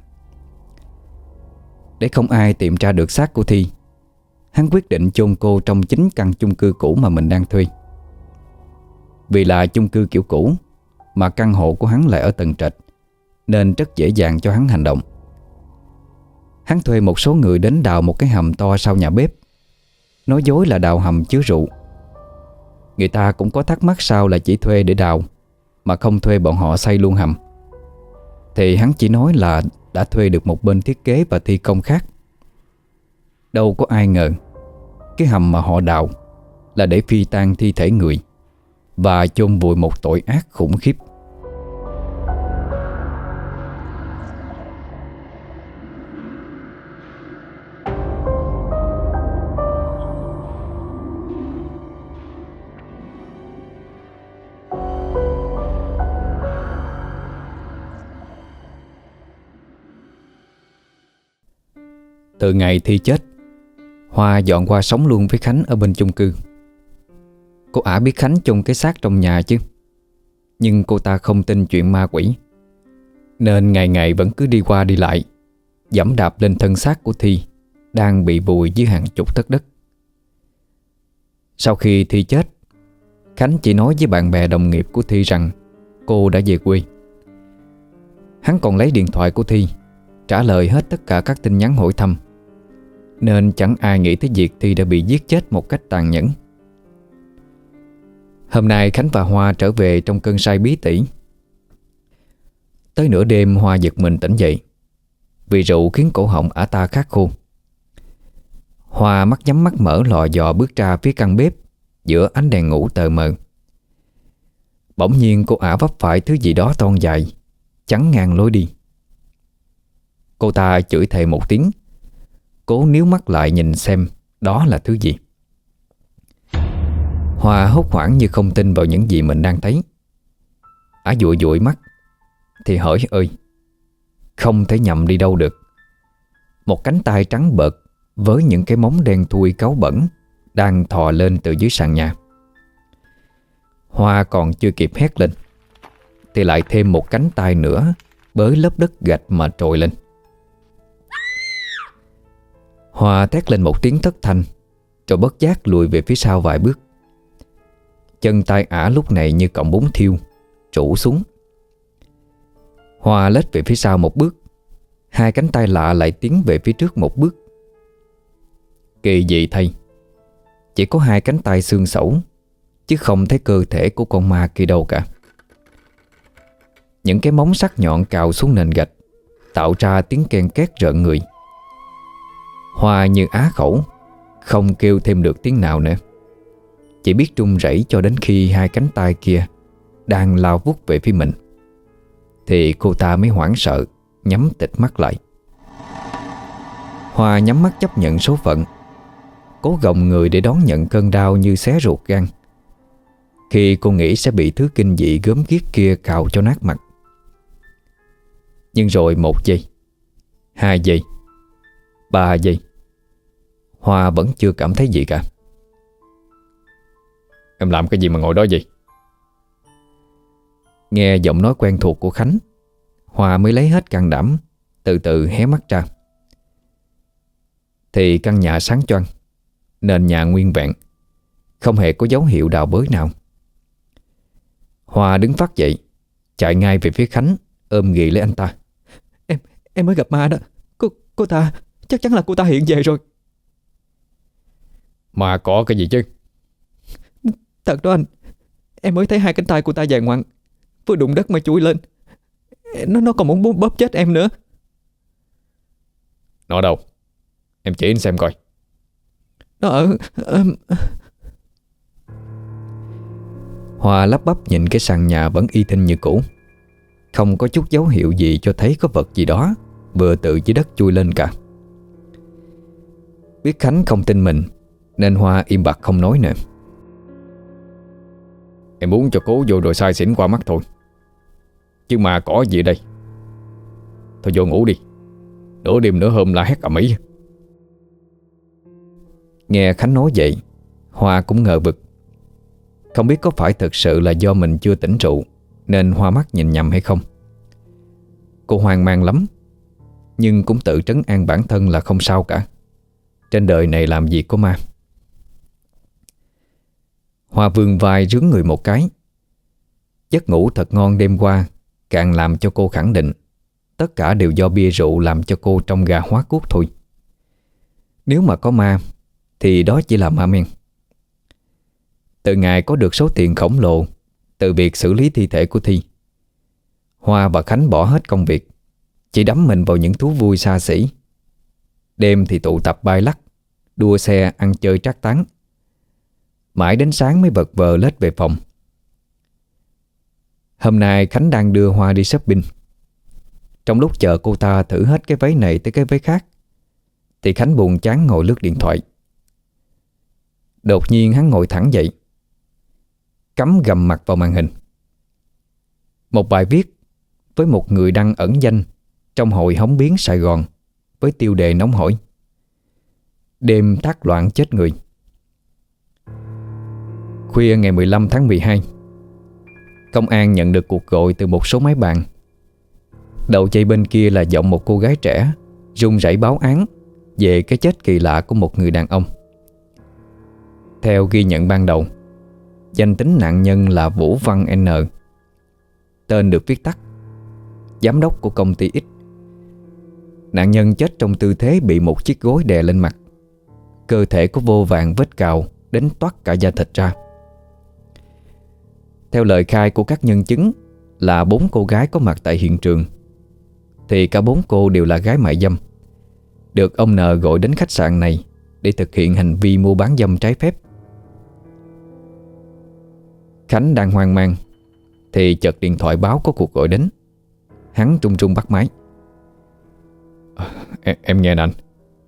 Để không ai tìm ra được xác của Thi, hắn quyết định chôn cô trong chính căn chung cư cũ mà mình đang thuê. Vì là chung cư kiểu cũ mà căn hộ của hắn lại ở tầng trệt, nên rất dễ dàng cho hắn hành động. Hắn thuê một số người đến đào một cái hầm to sau nhà bếp, nói dối là đào hầm chứa rượu. Người ta cũng có thắc mắc sao là chỉ thuê để đào mà không thuê bọn họ xây luôn hầm, thì hắn chỉ nói là đã thuê được một bên thiết kế và thi công khác. Đâu có ai ngờ cái hầm mà họ đào là để phi tang thi thể người và chôn vùi một tội ác khủng khiếp. Từ ngày Thi chết, Hoa dọn qua sống luôn với Khánh ở bên chung cư. Cô ả biết Khánh chôn cái xác trong nhà chứ, nhưng cô ta không tin chuyện ma quỷ, nên ngày ngày vẫn cứ đi qua đi lại, giẫm đạp lên thân xác của Thi đang bị vùi dưới hàng chục tấc đất. Sau khi Thi chết, Khánh chỉ nói với bạn bè đồng nghiệp của Thi rằng cô đã về quê. Hắn còn lấy điện thoại của Thi trả lời hết tất cả các tin nhắn hỏi thăm, nên chẳng ai nghĩ tới việc Thi đã bị giết chết một cách tàn nhẫn. Hôm nay Khánh và Hoa trở về trong cơn say bí tỉ. Tới nửa đêm Hoa giật mình tỉnh dậy vì rượu khiến cổ họng ả ta khát khô. Hoa mắt nhắm mắt mở lò dò bước ra phía căn bếp giữa ánh đèn ngủ tờ mờ. Bỗng nhiên cô ả vấp phải thứ gì đó thon dài chắn ngang lối đi. Cô ta chửi thề một tiếng, cố níu mắt lại nhìn xem đó là thứ gì. Hoa hốt hoảng như không tin vào những gì mình đang thấy. Ả dụi dụi mắt thì hỡi ơi, không thể nhầm đi đâu được. Một cánh tay trắng bợt với những cái móng đen thui cáu bẩn đang thò lên từ dưới sàn nhà. Hoa còn chưa kịp hét lên thì lại thêm một cánh tay nữa bới lớp đất gạch mà trồi lên. Hoa thét lên một tiếng thất thanh, rồi bất giác lùi về phía sau vài bước. Chân tay ả lúc này như cọng bún thiêu, trụ xuống. Hoa lết về phía sau một bước, hai cánh tay lạ lại tiến về phía trước một bước. Kỳ dị thay, chỉ có hai cánh tay xương xẩu, chứ không thấy cơ thể của con ma kia đâu cả. Những cái móng sắc nhọn cào xuống nền gạch, tạo ra tiếng ken két rợn người. Hoa như á khẩu, không kêu thêm được tiếng nào nữa, chỉ biết run rẩy cho đến khi hai cánh tay kia đang lao vút về phía mình thì cô ta mới hoảng sợ nhắm tịt mắt lại. Hoa nhắm mắt chấp nhận số phận. cố gồng người để đón nhận cơn đau như xé ruột gan, khi cô nghĩ sẽ bị thứ kinh dị gớm ghiếc kia cào cho nát mặt. Nhưng rồi 1 giây, 2 giây, 3 giây, Hoa vẫn chưa cảm thấy gì cả.
Em làm cái gì mà ngồi đó vậy?
Nghe giọng nói quen thuộc của Khánh, Hoa mới lấy hết can đảm, từ từ hé mắt ra. Thì căn nhà sáng choang, nền nhà nguyên vẹn, không hề có dấu hiệu đào bới nào. Hoa đứng phắt dậy, chạy ngay về phía Khánh, ôm ghì lấy anh ta. Em mới gặp ma đó. Cô ta, chắc chắn là cô ta hiện về rồi.
Mà có cái gì chứ?
Thật đó anh, em mới thấy 2 cánh tay cô ta dài ngoằng, vừa đụng đất mà chui lên. Nó còn muốn bóp chết em nữa.
Nó đâu? Em chỉ anh xem coi.
Nó ở... Hoa lắp bắp nhìn cái sàn nhà vẫn y thinh như cũ, không có chút dấu hiệu gì cho thấy có vật gì đó vừa từ dưới đất chui lên cả. Biết Khánh không tin mình nên Hoa im bặt không nói nữa.
Em muốn cho cố vô rồi sai xỉn qua mắt thôi, chứ mà có gì ở đây. Thôi vô ngủ đi, nửa đêm nửa hôm la hét ầm ĩ.
Nghe Khánh nói vậy, Hoa cũng ngờ vực. Không biết có phải thực sự là do mình chưa tỉnh rượu nên hoa mắt nhìn nhầm hay không. Cô hoang mang lắm, nhưng cũng tự trấn an bản thân là không sao cả. Trên đời này làm gì có ma. Hoa vươn vai rướn người một cái. Giấc ngủ thật ngon đêm qua càng làm cho cô khẳng định tất cả đều do bia rượu làm cho cô trông gà hóa cuốc thôi. Nếu mà có ma thì đó chỉ là ma men. Từ ngày có được số tiền khổng lồ từ việc xử lý thi thể của Thi, Hoa và Khánh bỏ hết công việc, chỉ đắm mình vào những thú vui xa xỉ. Đêm thì tụ tập bay lắc, đua xe, ăn chơi trác táng. Mãi đến sáng mới vật vờ lết về phòng. Hôm nay Khánh đang đưa Hoa đi shopping. Trong lúc chờ cô ta thử hết cái váy này tới cái váy khác thì Khánh buồn chán ngồi lướt điện thoại. Đột nhiên hắn ngồi thẳng dậy, cắm gầm mặt vào màn hình. Một bài viết với một người đăng ẩn danh trong hội hóng biến Sài Gòn với tiêu đề nóng hổi: đêm thác loạn chết người. Khuya ngày 15 tháng 12, công an nhận được cuộc gọi từ một số máy bàn. Đầu dây bên kia là giọng một cô gái trẻ run rẩy báo án về cái chết kỳ lạ của một người đàn ông. Theo ghi nhận ban đầu, danh tính nạn nhân là Vũ Văn N, tên được viết tắt, giám đốc của công ty X. Nạn nhân chết trong tư thế bị một chiếc gối đè lên mặt. Cơ thể có vô vàn vết cào đến toát cả da thịt ra. Theo lời khai của các nhân chứng là 4 cô gái có mặt tại hiện trường, thì cả 4 cô đều là gái mại dâm, được ông N gọi đến khách sạn này để thực hiện hành vi mua bán dâm trái phép. Khánh đang hoang mang thì chợt điện thoại báo có cuộc gọi đến. Hắn trung trung bắt máy.
Em nghe nè anh.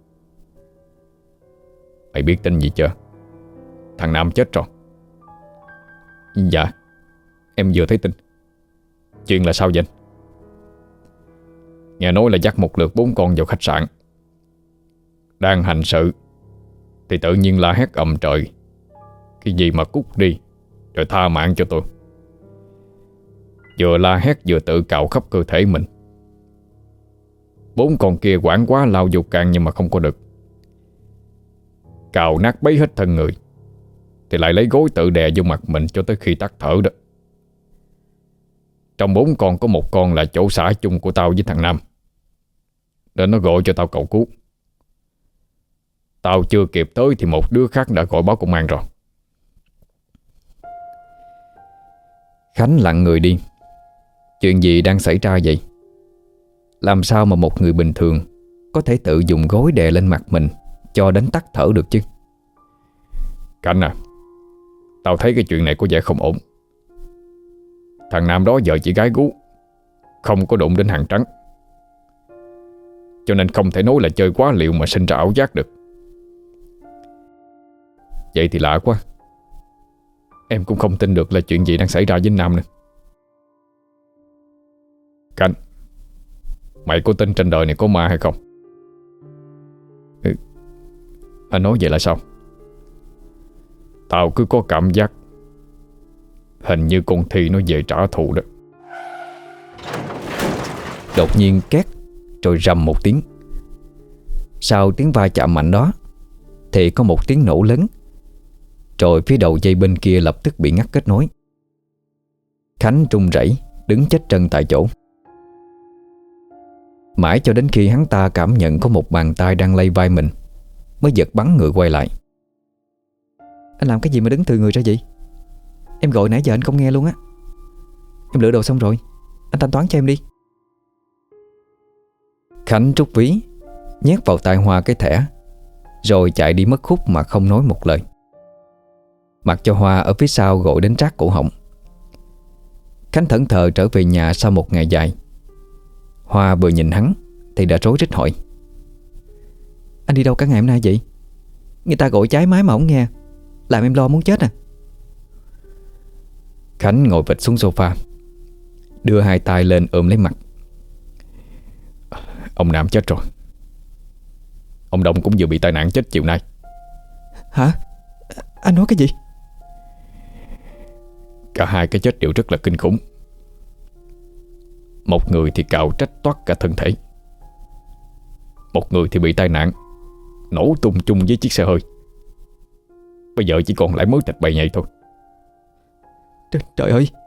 Mày biết tin gì chưa? Thằng Nam chết rồi.
Dạ,
em vừa thấy tin. Chuyện là sao vậy anh? Nghe nói là dắt một lượt 4 con vào khách sạn. Đang hành sự thì tự nhiên la hét ầm trời: cái gì mà cút đi, rồi tha mạng cho tôi. Vừa la hét vừa tự cạo khắp cơ thể mình. 4 con kia quảng quá lao vô can nhưng mà không có được. Cào nát bấy hết thân người thì lại lấy gối tự đè vô mặt mình cho tới khi tắt thở đó. Trong 4 con có một con là chỗ xã chung của tao với thằng Nam, nên nó gọi cho tao cầu cứu. Tao chưa kịp tới thì một đứa khác đã gọi báo công an rồi.
Khánh lặng người đi. Chuyện gì đang xảy ra vậy? Làm sao mà một người bình thường có thể tự dùng gối đè lên mặt mình cho đến tắt thở được chứ?
Cảnh à, tao thấy cái chuyện này có vẻ không ổn. Thằng Nam đó vợ chỉ gái gú, không có đụng đến hàng trắng, cho nên không thể nói là chơi quá liệu mà sinh ra ảo giác được. Vậy thì lạ quá. Em cũng không tin được là chuyện gì đang xảy ra với Nam nữa. Cảnh, mày có tin trên đời này có ma hay không? Anh nói vậy là sao? Tao cứ có cảm giác hình như con Thi nó về trả thù đó.
Đột nhiên két rồi rầm một tiếng. Sau tiếng va chạm mạnh đó thì có một tiếng nổ lớn, rồi phía đầu dây bên kia lập tức bị ngắt kết nối. Khánh run rẩy đứng chết chân tại chỗ. Mãi cho đến khi hắn ta cảm nhận có một bàn tay đang lay vai mình mới giật bắn người quay lại. Anh làm cái gì mà đứng từ người ra vậy? Em gọi nãy giờ anh không nghe luôn á. Em lựa đồ xong rồi, anh thanh toán cho em đi. Khánh rút ví, nhét vào tai Hoa cái thẻ, rồi chạy đi mất khúc mà không nói một lời. Mặc cho Hoa ở phía sau gọi đến rát cổ họng. Khánh thẫn thờ trở về nhà sau một ngày dài. Hoa vừa nhìn hắn thì đã rối rít hỏi: Anh đi đâu cả ngày hôm nay vậy? Người ta gọi trái mái mà không nghe, làm em lo muốn chết à. Khánh ngồi phịch xuống sofa, đưa hai tay lên ôm lấy mặt.
Ông Nam chết rồi. Ông Đông cũng vừa bị tai nạn chết chiều nay.
Hả? Anh nói cái gì?
Cả hai cái chết đều rất là kinh khủng. Một người thì cào trách toát cả thân thể, một người thì bị tai nạn nổ tung chung với chiếc xe hơi. Bây giờ chỉ còn lại mớ thịt bầy nhầy thôi.
Trời ơi!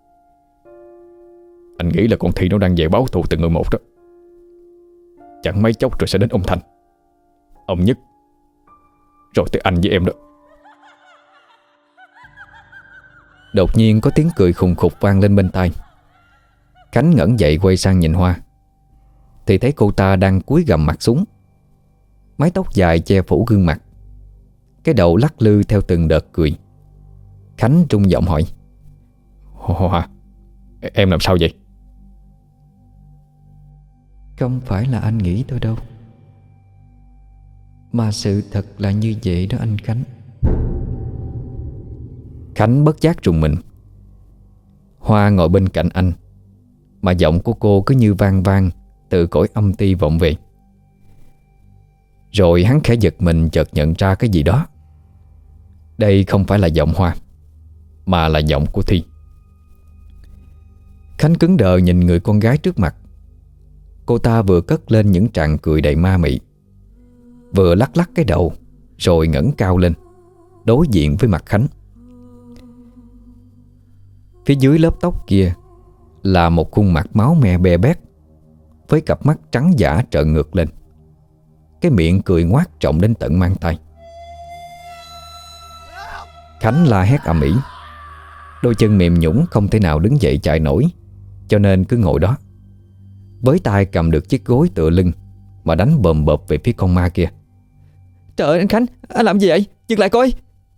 Anh nghĩ là con Thi nó đang về báo thù từng người một đó. Chẳng mấy chốc rồi sẽ đến ông Thành, ông Nhất, rồi tới anh với em đó.
Đột nhiên có tiếng cười khùng khục vang lên bên tai. Khánh ngẩng dậy quay sang nhìn Hoa thì thấy cô ta đang cúi gằm mặt xuống, mái tóc dài che phủ gương mặt, cái đầu lắc lư theo từng đợt cười. Khánh rung giọng hỏi:
Hoa, em làm sao vậy?
Không phải là anh nghĩ thôi đâu, mà sự thật là như vậy đó anh Khánh. Khánh bất giác rùng mình. Hoa ngồi bên cạnh anh, mà giọng của cô cứ như vang vang từ cõi âm ti vọng về. Rồi hắn khẽ giật mình, chợt nhận ra cái gì đó. Đây không phải là giọng Hoa, mà là giọng của Thi. Khánh cứng đờ nhìn người con gái trước mặt. Cô ta vừa cất lên những tràng cười đầy ma mị, vừa lắc lắc cái đầu, rồi ngẩng cao lên đối diện với mặt Khánh. Phía dưới lớp tóc kia là một khuôn mặt máu me be bét, với cặp mắt trắng dã trợn ngược lên, cái miệng cười ngoác trọng đến tận mang tai. Khánh la hét ầm ĩ, đôi chân mềm nhũn không thể nào đứng dậy chạy nổi, cho nên cứ ngồi đó, với tay cầm được chiếc gối tựa lưng mà đánh bầm bợp về phía con ma kia. Trời ơi anh Khánh, anh làm gì vậy? Dừng lại coi!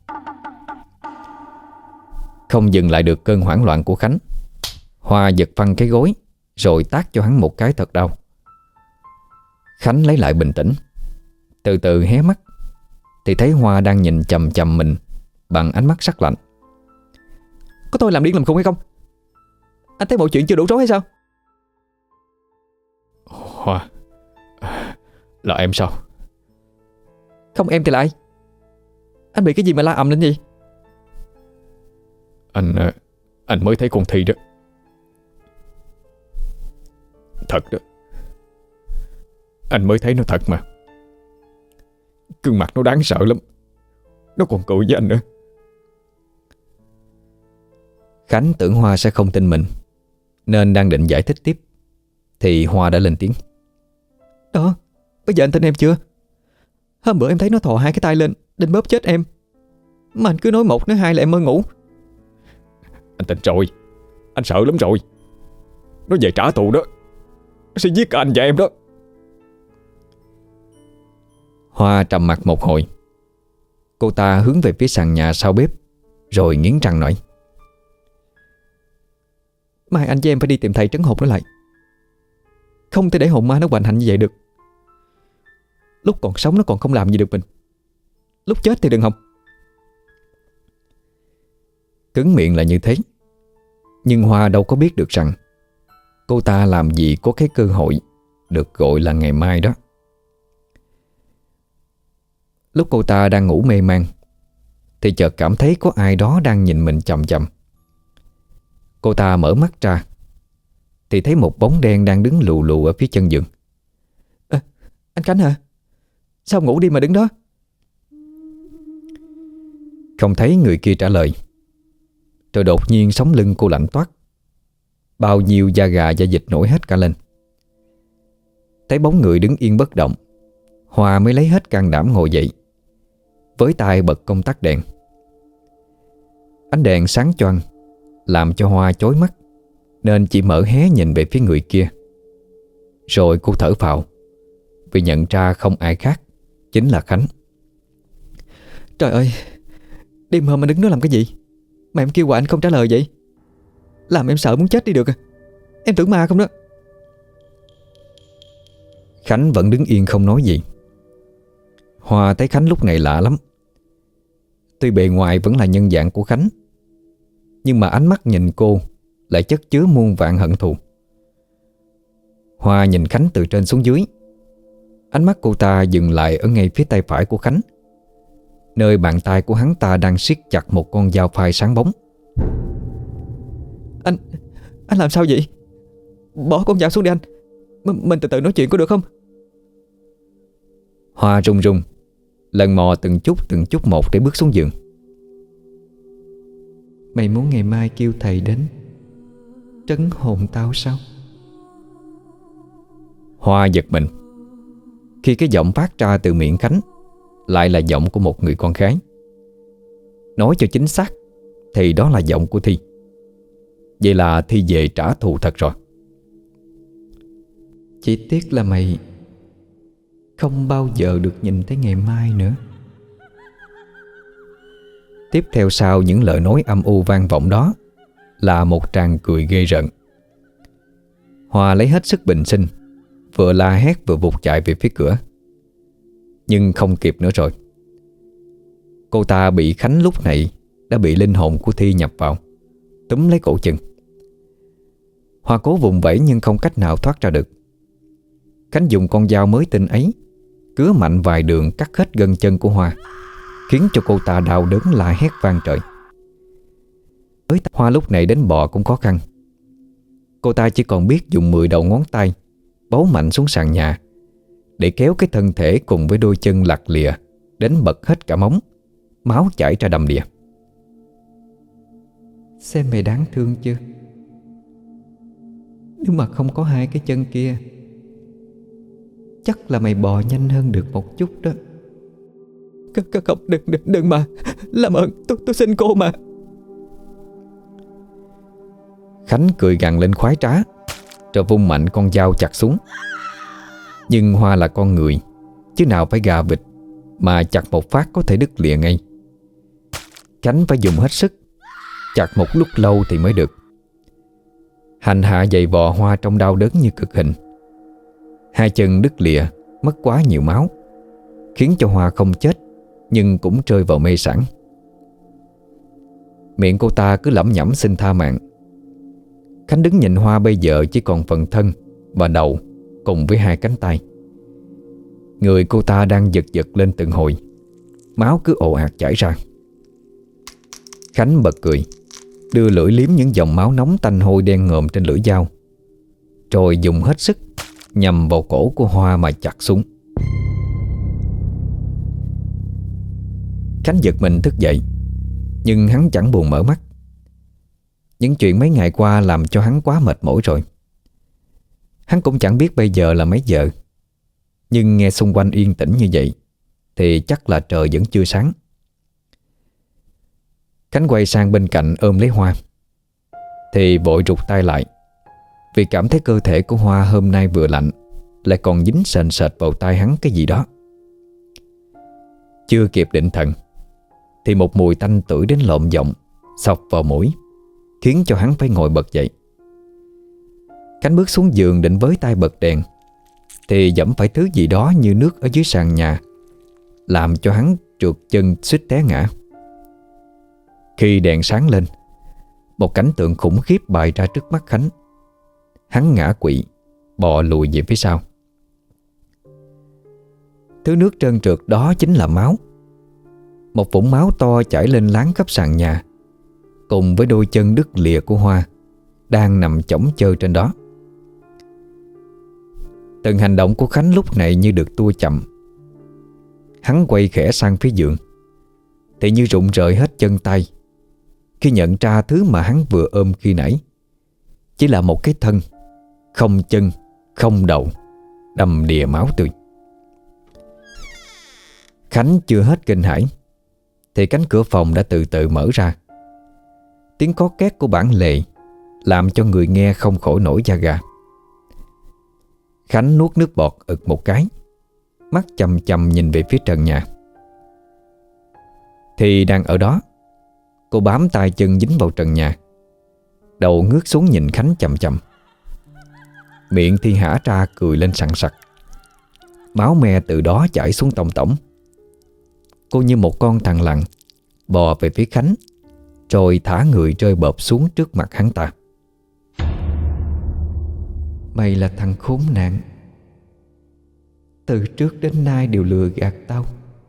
Không dừng lại được cơn hoảng loạn của Khánh, Hoa giật phăng cái gối rồi tát cho hắn một cái thật đau. Khánh lấy lại bình tĩnh, từ từ hé mắt thì thấy Hoa đang nhìn chằm chằm mình bằng ánh mắt sắc lạnh. Có tôi làm điên làm khùng hay không? Anh thấy mọi chuyện chưa đủ rối hay sao?
Hoa, là em sao?
Không em thì là ai? Anh bị cái gì mà la ầm lên gì?
Anh mới thấy con Thi đó. Thật đó, anh mới thấy nó thật mà. Gương mặt nó đáng sợ lắm, nó còn cười với anh nữa.
Khánh tưởng Hoa sẽ không tin mình, nên đang định giải thích tiếp thì Hoa đã lên tiếng. Đó, bây giờ anh tin em chưa? Hôm bữa em thấy nó thò hai cái tay lên định bóp chết em, mà anh cứ nói một nói hai là em mơ ngủ.
Anh tin rồi, anh sợ lắm rồi. Nó về trả thù đó, nó sẽ giết cả anh và em đó.
Hoa trầm mặt một hồi. Cô ta hướng về phía sàn nhà sau bếp, rồi nghiến răng nói: Mai anh với em phải đi tìm thầy trấn hồn nó lại. Không thể để hồn ma nó hoành hành như vậy được. Lúc còn sống nó còn không làm gì được mình, lúc chết thì đừng hòng. Cứng miệng là như thế, nhưng Hoa đâu có biết được rằng cô ta làm gì có cái cơ hội được gọi là ngày mai đó. Lúc cô ta đang ngủ mê man thì chợt cảm thấy có ai đó đang nhìn mình chằm chằm. Cô ta mở mắt ra thì thấy một bóng đen đang đứng lù lù ở phía chân giường. Anh Khánh hả? Sao ngủ đi mà đứng đó? Không thấy người kia trả lời. Rồi đột nhiên sống lưng cô lạnh toát, bao nhiêu da gà da vịt nổi hết cả lên. Thấy bóng người đứng yên bất động, Hoa mới lấy hết can đảm ngồi dậy, với tay bật công tắc đèn. Ánh đèn sáng choang làm cho Hoa chói mắt, nên chỉ mở hé nhìn về phía người kia. Rồi cô thở phào vì nhận ra không ai khác chính là Khánh. Trời ơi, đêm hôm anh đứng đó làm cái gì mà em kêu gọi anh không trả lời vậy? Làm em sợ muốn chết đi được à. Em tưởng ma không đó. Khánh vẫn đứng yên không nói gì. Hoa thấy Khánh lúc này lạ lắm. Tuy bề ngoài vẫn là nhân dạng của Khánh, nhưng mà ánh mắt nhìn cô lại chất chứa muôn vạn hận thù. Hoa nhìn Khánh từ trên xuống dưới. Ánh mắt cô ta dừng lại ở ngay phía tay phải của Khánh, nơi bàn tay của hắn ta đang siết chặt một con dao phai sáng bóng. Anh làm sao vậy? Bỏ con dao xuống đi anh. Mình từ từ nói chuyện có được không? Hoa run run, lần mò từng chút một để bước xuống giường. Mày muốn ngày mai kêu thầy đến trấn hồn tao sao? Hoa giật mình khi cái giọng phát ra từ miệng Khánh lại là giọng của một người con gái. Nói cho chính xác thì đó là giọng của Thi. Vậy là Thi về trả thù thật rồi. Chỉ tiếc là mày không bao giờ được nhìn thấy ngày mai nữa. Tiếp theo sau những lời nói âm u vang vọng đó là một tràng cười ghê rợn. Hoa lấy hết sức bình sinh, vừa la hét vừa vụt chạy về phía cửa. Nhưng không kịp nữa rồi. Cô ta bị Khánh lúc này đã bị linh hồn của Thi nhập vào, túm lấy cổ chân. Hoa cố vùng vẫy nhưng không cách nào thoát ra được. Khánh dùng con dao mới tinh ấy cứa mạnh vài đường cắt hết gân chân của Hoa, khiến cho cô ta đau đớn la hét vang trời. Với Hoa lúc này đến bò cũng khó khăn. Cô ta chỉ còn biết dùng 10 đầu ngón tay bấu mạnh xuống sàn nhà để kéo cái thân thể cùng với đôi chân lặt lìa đến bật hết cả móng, máu chảy ra đầm đìa. Xem mày đáng thương chưa? Nếu mà không có hai cái chân kia, chắc là mày bò nhanh hơn được một chút đó. Không, đừng mà. Làm ơn, tôi xin cô mà. Khánh cười gằn lên khoái trá, rồi vung mạnh con dao chặt xuống. Nhưng Hoa là con người, chứ nào phải gà vịt mà chặt một phát có thể đứt lìa ngay. Khánh phải dùng hết sức, chặt một lúc lâu thì mới được. Hành hạ giày vò Hoa trong đau đớn như cực hình. Hai chân đứt lìa, mất quá nhiều máu, khiến cho Hoa không chết nhưng cũng rơi vào mê sảng. Miệng cô ta cứ lẩm nhẩm xin tha mạng. Khánh đứng nhìn Hoa bây giờ chỉ còn phần thân và đầu cùng với hai cánh tay. Người cô ta đang giật giật lên từng hồi, máu cứ ồ ạt chảy ra. Khánh bật cười, đưa lưỡi liếm những dòng máu nóng tanh hôi đen ngòm trên lưỡi dao, rồi dùng hết sức nhằm vào cổ của Hoa mà chặt xuống. Khánh giật mình thức dậy, nhưng hắn chẳng buồn mở mắt. Những chuyện mấy ngày qua làm cho hắn quá mệt mỏi rồi. Hắn cũng chẳng biết bây giờ là mấy giờ, nhưng nghe xung quanh yên tĩnh như vậy thì chắc là trời vẫn chưa sáng. Khánh quay sang bên cạnh ôm lấy Hoa thì vội rụt tay lại, vì cảm thấy cơ thể của Hoa hôm nay vừa lạnh lại còn dính sền sệt vào tay hắn cái gì đó. Chưa kịp định thần thì một mùi tanh tưởi đến lộn giọng xộc vào mũi, khiến cho hắn phải ngồi bật dậy. Khánh bước xuống giường định với tay bật đèn thì dẫm phải thứ gì đó như nước ở dưới sàn nhà, làm cho hắn trượt chân suýt té ngã. Khi đèn sáng lên một cảnh tượng khủng khiếp bày ra trước mắt Khánh. Hắn ngã quỵ, bò lùi về phía sau. Thứ nước trơn trượt đó chính là máu. Một vũng máu to chảy lên láng khắp sàn nhà, cùng với đôi chân đứt lìa của Hoa đang nằm chõng chơ trên đó. Từng hành động của Khánh lúc này như được tua chậm. Hắn quay khẽ sang phía giường thì như rụng rời hết chân tay khi nhận ra thứ mà hắn vừa ôm khi nãy chỉ là một cái thân không chân, không đầu, đầm đìa máu tươi. Khánh chưa hết kinh hãi thì cánh cửa phòng đã từ từ mở ra. Tiếng có két của bản lề làm cho người nghe không khỏi nổi da gà. Khánh nuốt nước bọt ực một cái, mắt chằm chằm nhìn về phía trần nhà. Thì đang ở đó, cô bám tay chân dính vào trần nhà, đầu ngước xuống nhìn Khánh chằm chằm. Miệng thì hả ra cười lên sằng sặc. Máu me từ đó chảy xuống tông tổng. Cô như một con thằn lằn bò về phía Khánh, rồi thả người rơi bợp xuống trước mặt hắn ta. Mày là thằng khốn nạn, từ trước đến nay đều lừa gạt tao.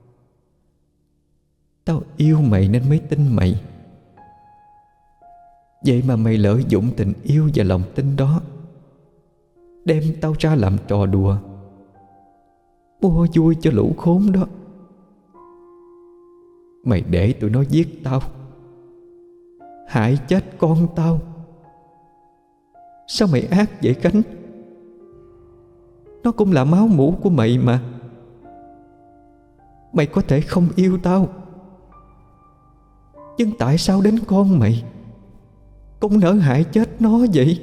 Tao yêu mày nên mới tin mày. Vậy mà mày lợi dụng tình yêu và lòng tin đó, đem tao ra làm trò đùa, mua vui cho lũ khốn đó. Mày để tụi nó giết tao, hại chết con tao. Sao mày ác vậy Khánh? Nó cũng là máu mủ của mày mà. Mày có thể không yêu tao, nhưng tại sao đến con mày cũng nỡ hại chết nó vậy?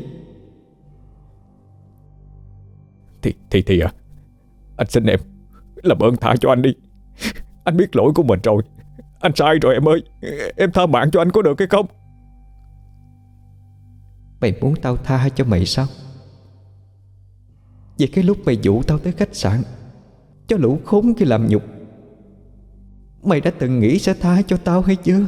Thì à, anh xin em làm ơn tha cho anh đi. Anh biết lỗi của mình rồi. Anh sai rồi em ơi. Em tha mạng cho anh có được hay không?
Mày muốn tao tha cho mày sao? Vậy cái lúc mày dụ tao tới khách sạn cho lũ khốn kia làm nhục, mày đã từng nghĩ sẽ tha cho tao hay chưa?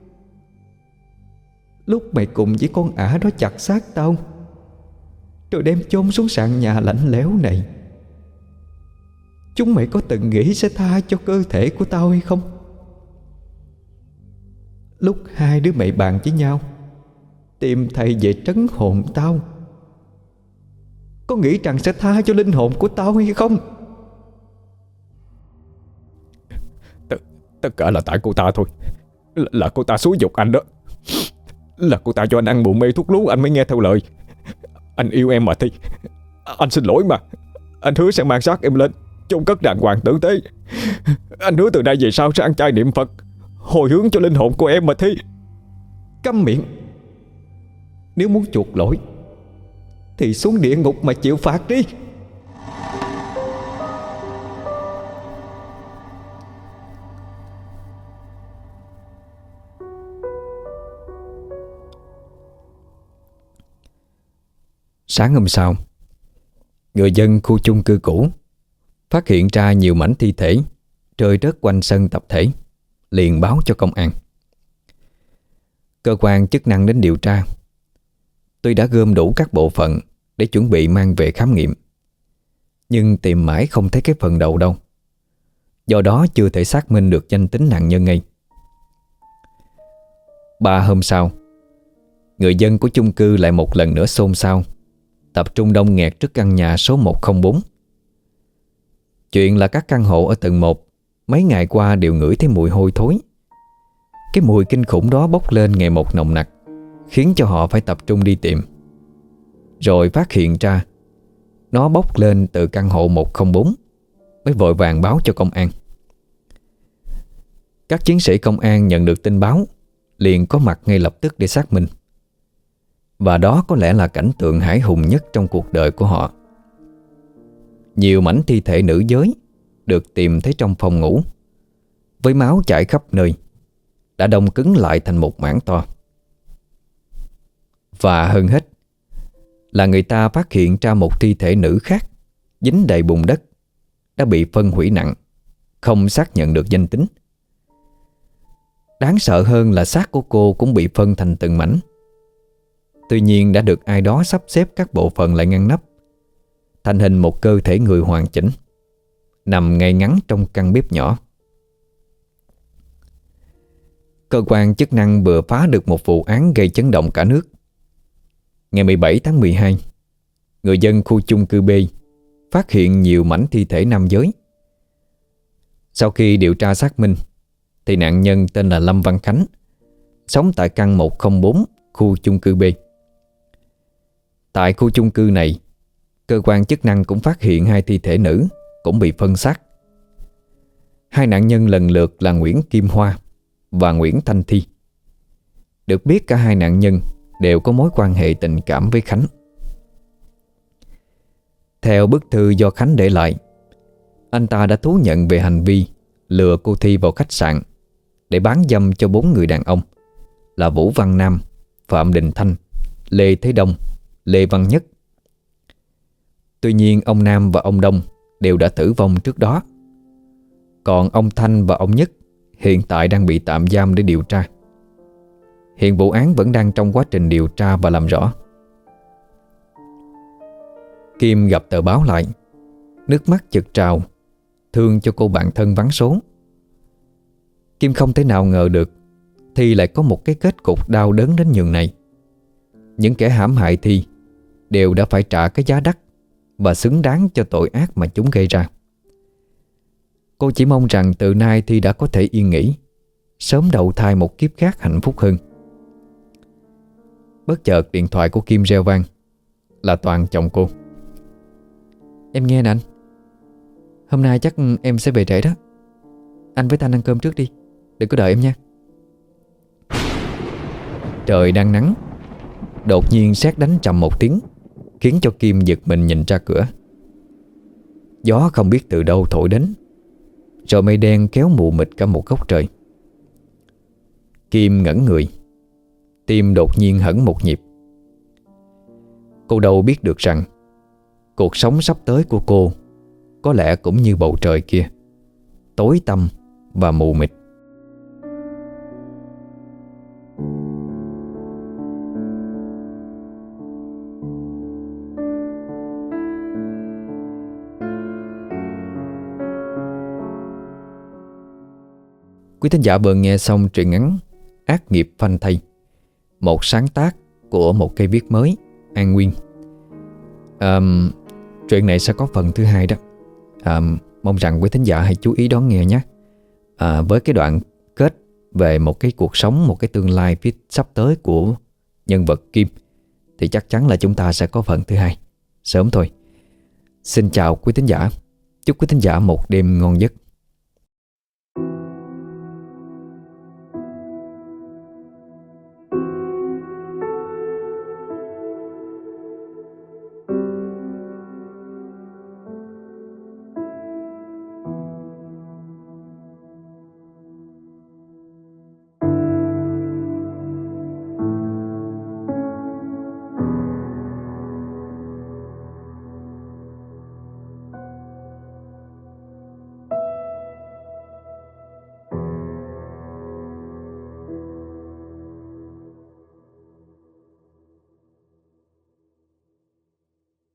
Lúc mày cùng với con ả đó chặt xác tao rồi đem chôn xuống sàn nhà lạnh lẽo này, chúng mày có từng nghĩ sẽ tha cho cơ thể của tao hay không? Lúc hai đứa mày bàn với nhau tìm thầy về trấn hồn tao, có nghĩ rằng sẽ tha cho linh hồn của tao hay không?
Tất cả là tại cô ta thôi. Là cô ta xúi giục anh đó. Là cô ta cho anh ăn bùa mê thuốc lú anh mới nghe theo lời. Anh yêu em mà Thi. Anh xin lỗi mà. Anh hứa sẽ mang xác em lên chôn cất đàng hoàng tử tế. Anh hứa từ đây về sau sẽ ăn chay niệm Phật, hồi hướng cho linh hồn của em mà Thi.
Câm miệng. Nếu muốn chuộc lỗi thì xuống địa ngục mà chịu phạt đi. Sáng hôm sau, người dân khu chung cư cũ phát hiện ra nhiều mảnh thi thể rơi rớt quanh sân tập thể, liền báo cho công an. Cơ quan chức năng đến điều tra. Tuy đã gom đủ các bộ phận để chuẩn bị mang về khám nghiệm, nhưng tìm mãi không thấy cái phần đầu đâu. Do đó chưa thể xác minh được danh tính nạn nhân ngay. 3 hôm sau, người dân của chung cư lại một lần nữa xôn xao, tập trung đông nghẹt trước căn nhà số 104. Chuyện là các căn hộ ở tầng 1 mấy ngày qua đều ngửi thấy mùi hôi thối. Cái mùi kinh khủng đó bốc lên ngày một nồng nặc, khiến cho họ phải tập trung đi tìm. Rồi phát hiện ra nó bốc lên từ căn hộ 104, mới vội vàng báo cho công an. Các chiến sĩ công an nhận được tin báo liền có mặt ngay lập tức để xác minh. Và đó có lẽ là cảnh tượng hãi hùng nhất trong cuộc đời của họ. Nhiều mảnh thi thể nữ giới được tìm thấy trong phòng ngủ, với máu chảy khắp nơi, đã đông cứng lại thành một mảng to. Và hơn hết là người ta phát hiện ra một thi thể nữ khác dính đầy bùn đất, đã bị phân hủy nặng, không xác nhận được danh tính. Đáng sợ hơn là xác của cô cũng bị phân thành từng mảnh, Tuy nhiên đã được ai đó sắp xếp các bộ phận lại ngăn nắp, thành hình một cơ thể người hoàn chỉnh, nằm ngay ngắn trong căn bếp nhỏ. Cơ quan chức năng vừa phá được một vụ án gây chấn động cả nước. Ngày 17 tháng 12, người dân khu chung cư B phát hiện nhiều mảnh thi thể nam giới. Sau khi điều tra xác minh thì nạn nhân tên là Lâm Văn Khánh, sống tại căn 104 khu chung cư B. Tại khu chung cư này, cơ quan chức năng cũng phát hiện 2 thi thể nữ cũng bị phân xác. 2 nạn nhân lần lượt là Nguyễn Kim Hoa và Nguyễn Thanh Thi. Được biết cả 2 nạn nhân đều có mối quan hệ tình cảm với Khánh. Theo bức thư do Khánh để lại, anh ta đã thú nhận về hành vi lừa cô Thi vào khách sạn để bán dâm cho 4 người đàn ông là Vũ Văn Nam, Phạm Đình Thanh, Lê Thế Đông, Lê Văn Nhất. Tuy nhiên ông Nam và ông Đông đều đã tử vong trước đó. Còn ông Thanh và ông Nhất hiện tại đang bị tạm giam để điều tra. Hiện vụ án vẫn đang trong quá trình điều tra và làm rõ. Kim gặp tờ báo lại, nước mắt chực trào, thương cho cô bạn thân vắng số. Kim không thể nào ngờ được Thi lại có một cái kết cục đau đớn đến nhường này. Những kẻ hãm hại Thi đều đã phải trả cái giá đắt và xứng đáng cho tội ác mà chúng gây ra. Cô chỉ mong rằng từ nay Thi đã có thể yên nghỉ, sớm đầu thai một kiếp khác hạnh phúc hơn. Bất chợt điện thoại của Kim reo vang. Là Toàn, chồng cô.
Em nghe nè anh. Hôm nay chắc em sẽ về trễ đó. Anh với Thanh ăn cơm trước đi, đừng có đợi em nha.
Trời đang nắng, đột nhiên sét đánh trầm một tiếng, khiến cho Kim giật mình nhìn ra cửa. Gió không biết từ đâu thổi đến, rồi mây đen kéo mù mịt cả một góc trời. Kim ngẩn người, tim đột nhiên hẫng một nhịp. Cô đâu biết được rằng cuộc sống sắp tới của cô có lẽ cũng như bầu trời kia, tối tăm và mù mịt. Quý thính giả vừa nghe xong truyện ngắn Ác nghiệp phanh thây, một sáng tác của một cây viết mới, An Nguyên. Truyện này sẽ có phần thứ 2 đó. Mong rằng quý thính giả hãy chú ý đón nghe nhé. Với cái đoạn kết về một cái cuộc sống, một cái tương lai phía sắp tới của nhân vật Kim, thì chắc chắn là chúng ta sẽ có phần thứ 2 sớm thôi. Xin chào quý thính giả, chúc quý thính giả một đêm ngon giấc.